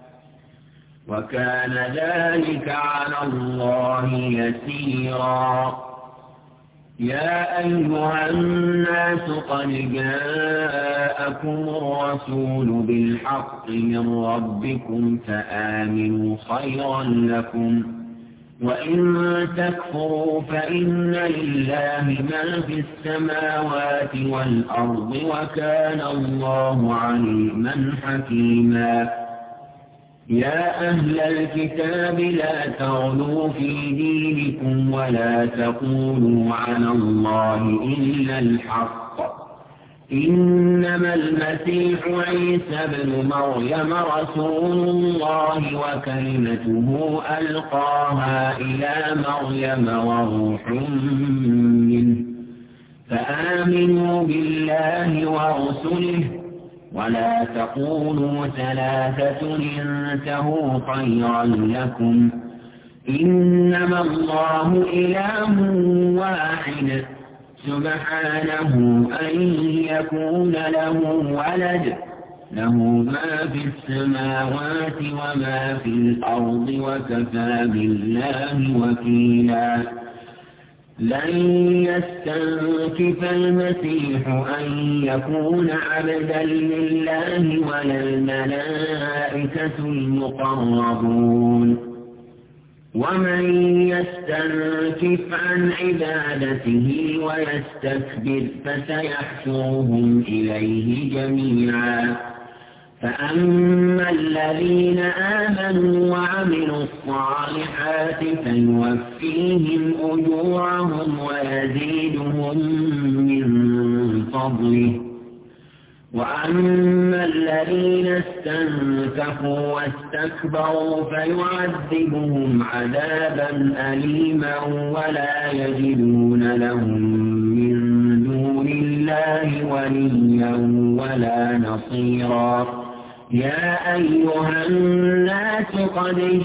Speaker 1: وكان ذلك على الله يسيرا يا أيها الناس قد جاءكم الرسول بالحق من ربكم فآمنوا خيرا لكم وإن تكفروا فإن لله ما في السماوات والأرض وكان الله عليما حكيما يا أهل الكتاب لا تغلوا في دينكم ولا تقولوا على الله إلا الحق إنما المسيح عيسى بن مريم رسول الله وكلمته ألقاها إلى مريم وروح منه فآمنوا بالله ورسله ولا تقولوا ثلاثة انتهوا خيرا لكم إنما الله إله واحد سبحانه أن يكون له ولد له ما في السماوات وما في الأرض وكفى بالله وكيلا لن يستنكف المسيح أن يكون عبدا لله ولا الملائكة المقربون ومن يستنكف عن عبادته ويستكبر فسيحشرهم إليه جميعا فأما الذين آمنوا وعملوا الصالحات فيوفيهم أجورهم ويزيدهم من فضله وأما الذين استنكفوا واستكبروا فيعذبهم عذابا أليما ولا يجدون لهم من دون الله وليا ولا نصيرا يا أيها الناس قد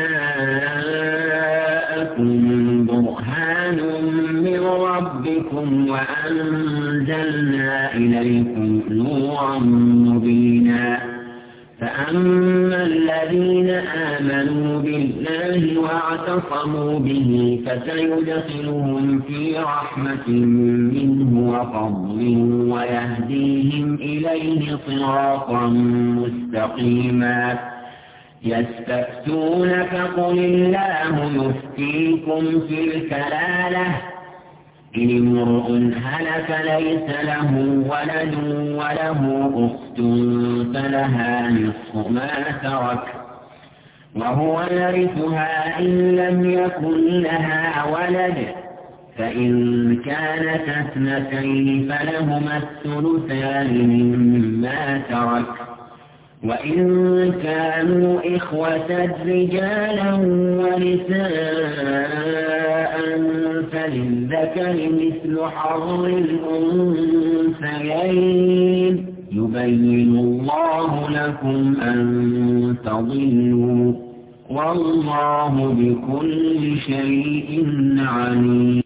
Speaker 1: جاءكم برهان من ربكم وأنزلنا إليكم نورا مبينا فأما الذين آمنوا بالله واعتصموا به فسيدخلهم في رحمة منه وفضل ويهديهم إليه صراطا مستقيما يستفتونك قل الله يفتيكم في الكلالة إن امرؤ هلك ليس له ولد وله أخت فلها نصف ما ترك وهو يرثها إن لم يكن لها ولد فإن كانت اثنتين فلهما الثلثان مما ترك وإن كانوا إخوة رجالا ونساء فللذكر مثل حظ الأنثيين يبين الله لكم أن تضلوا والله بكل شيء عليم.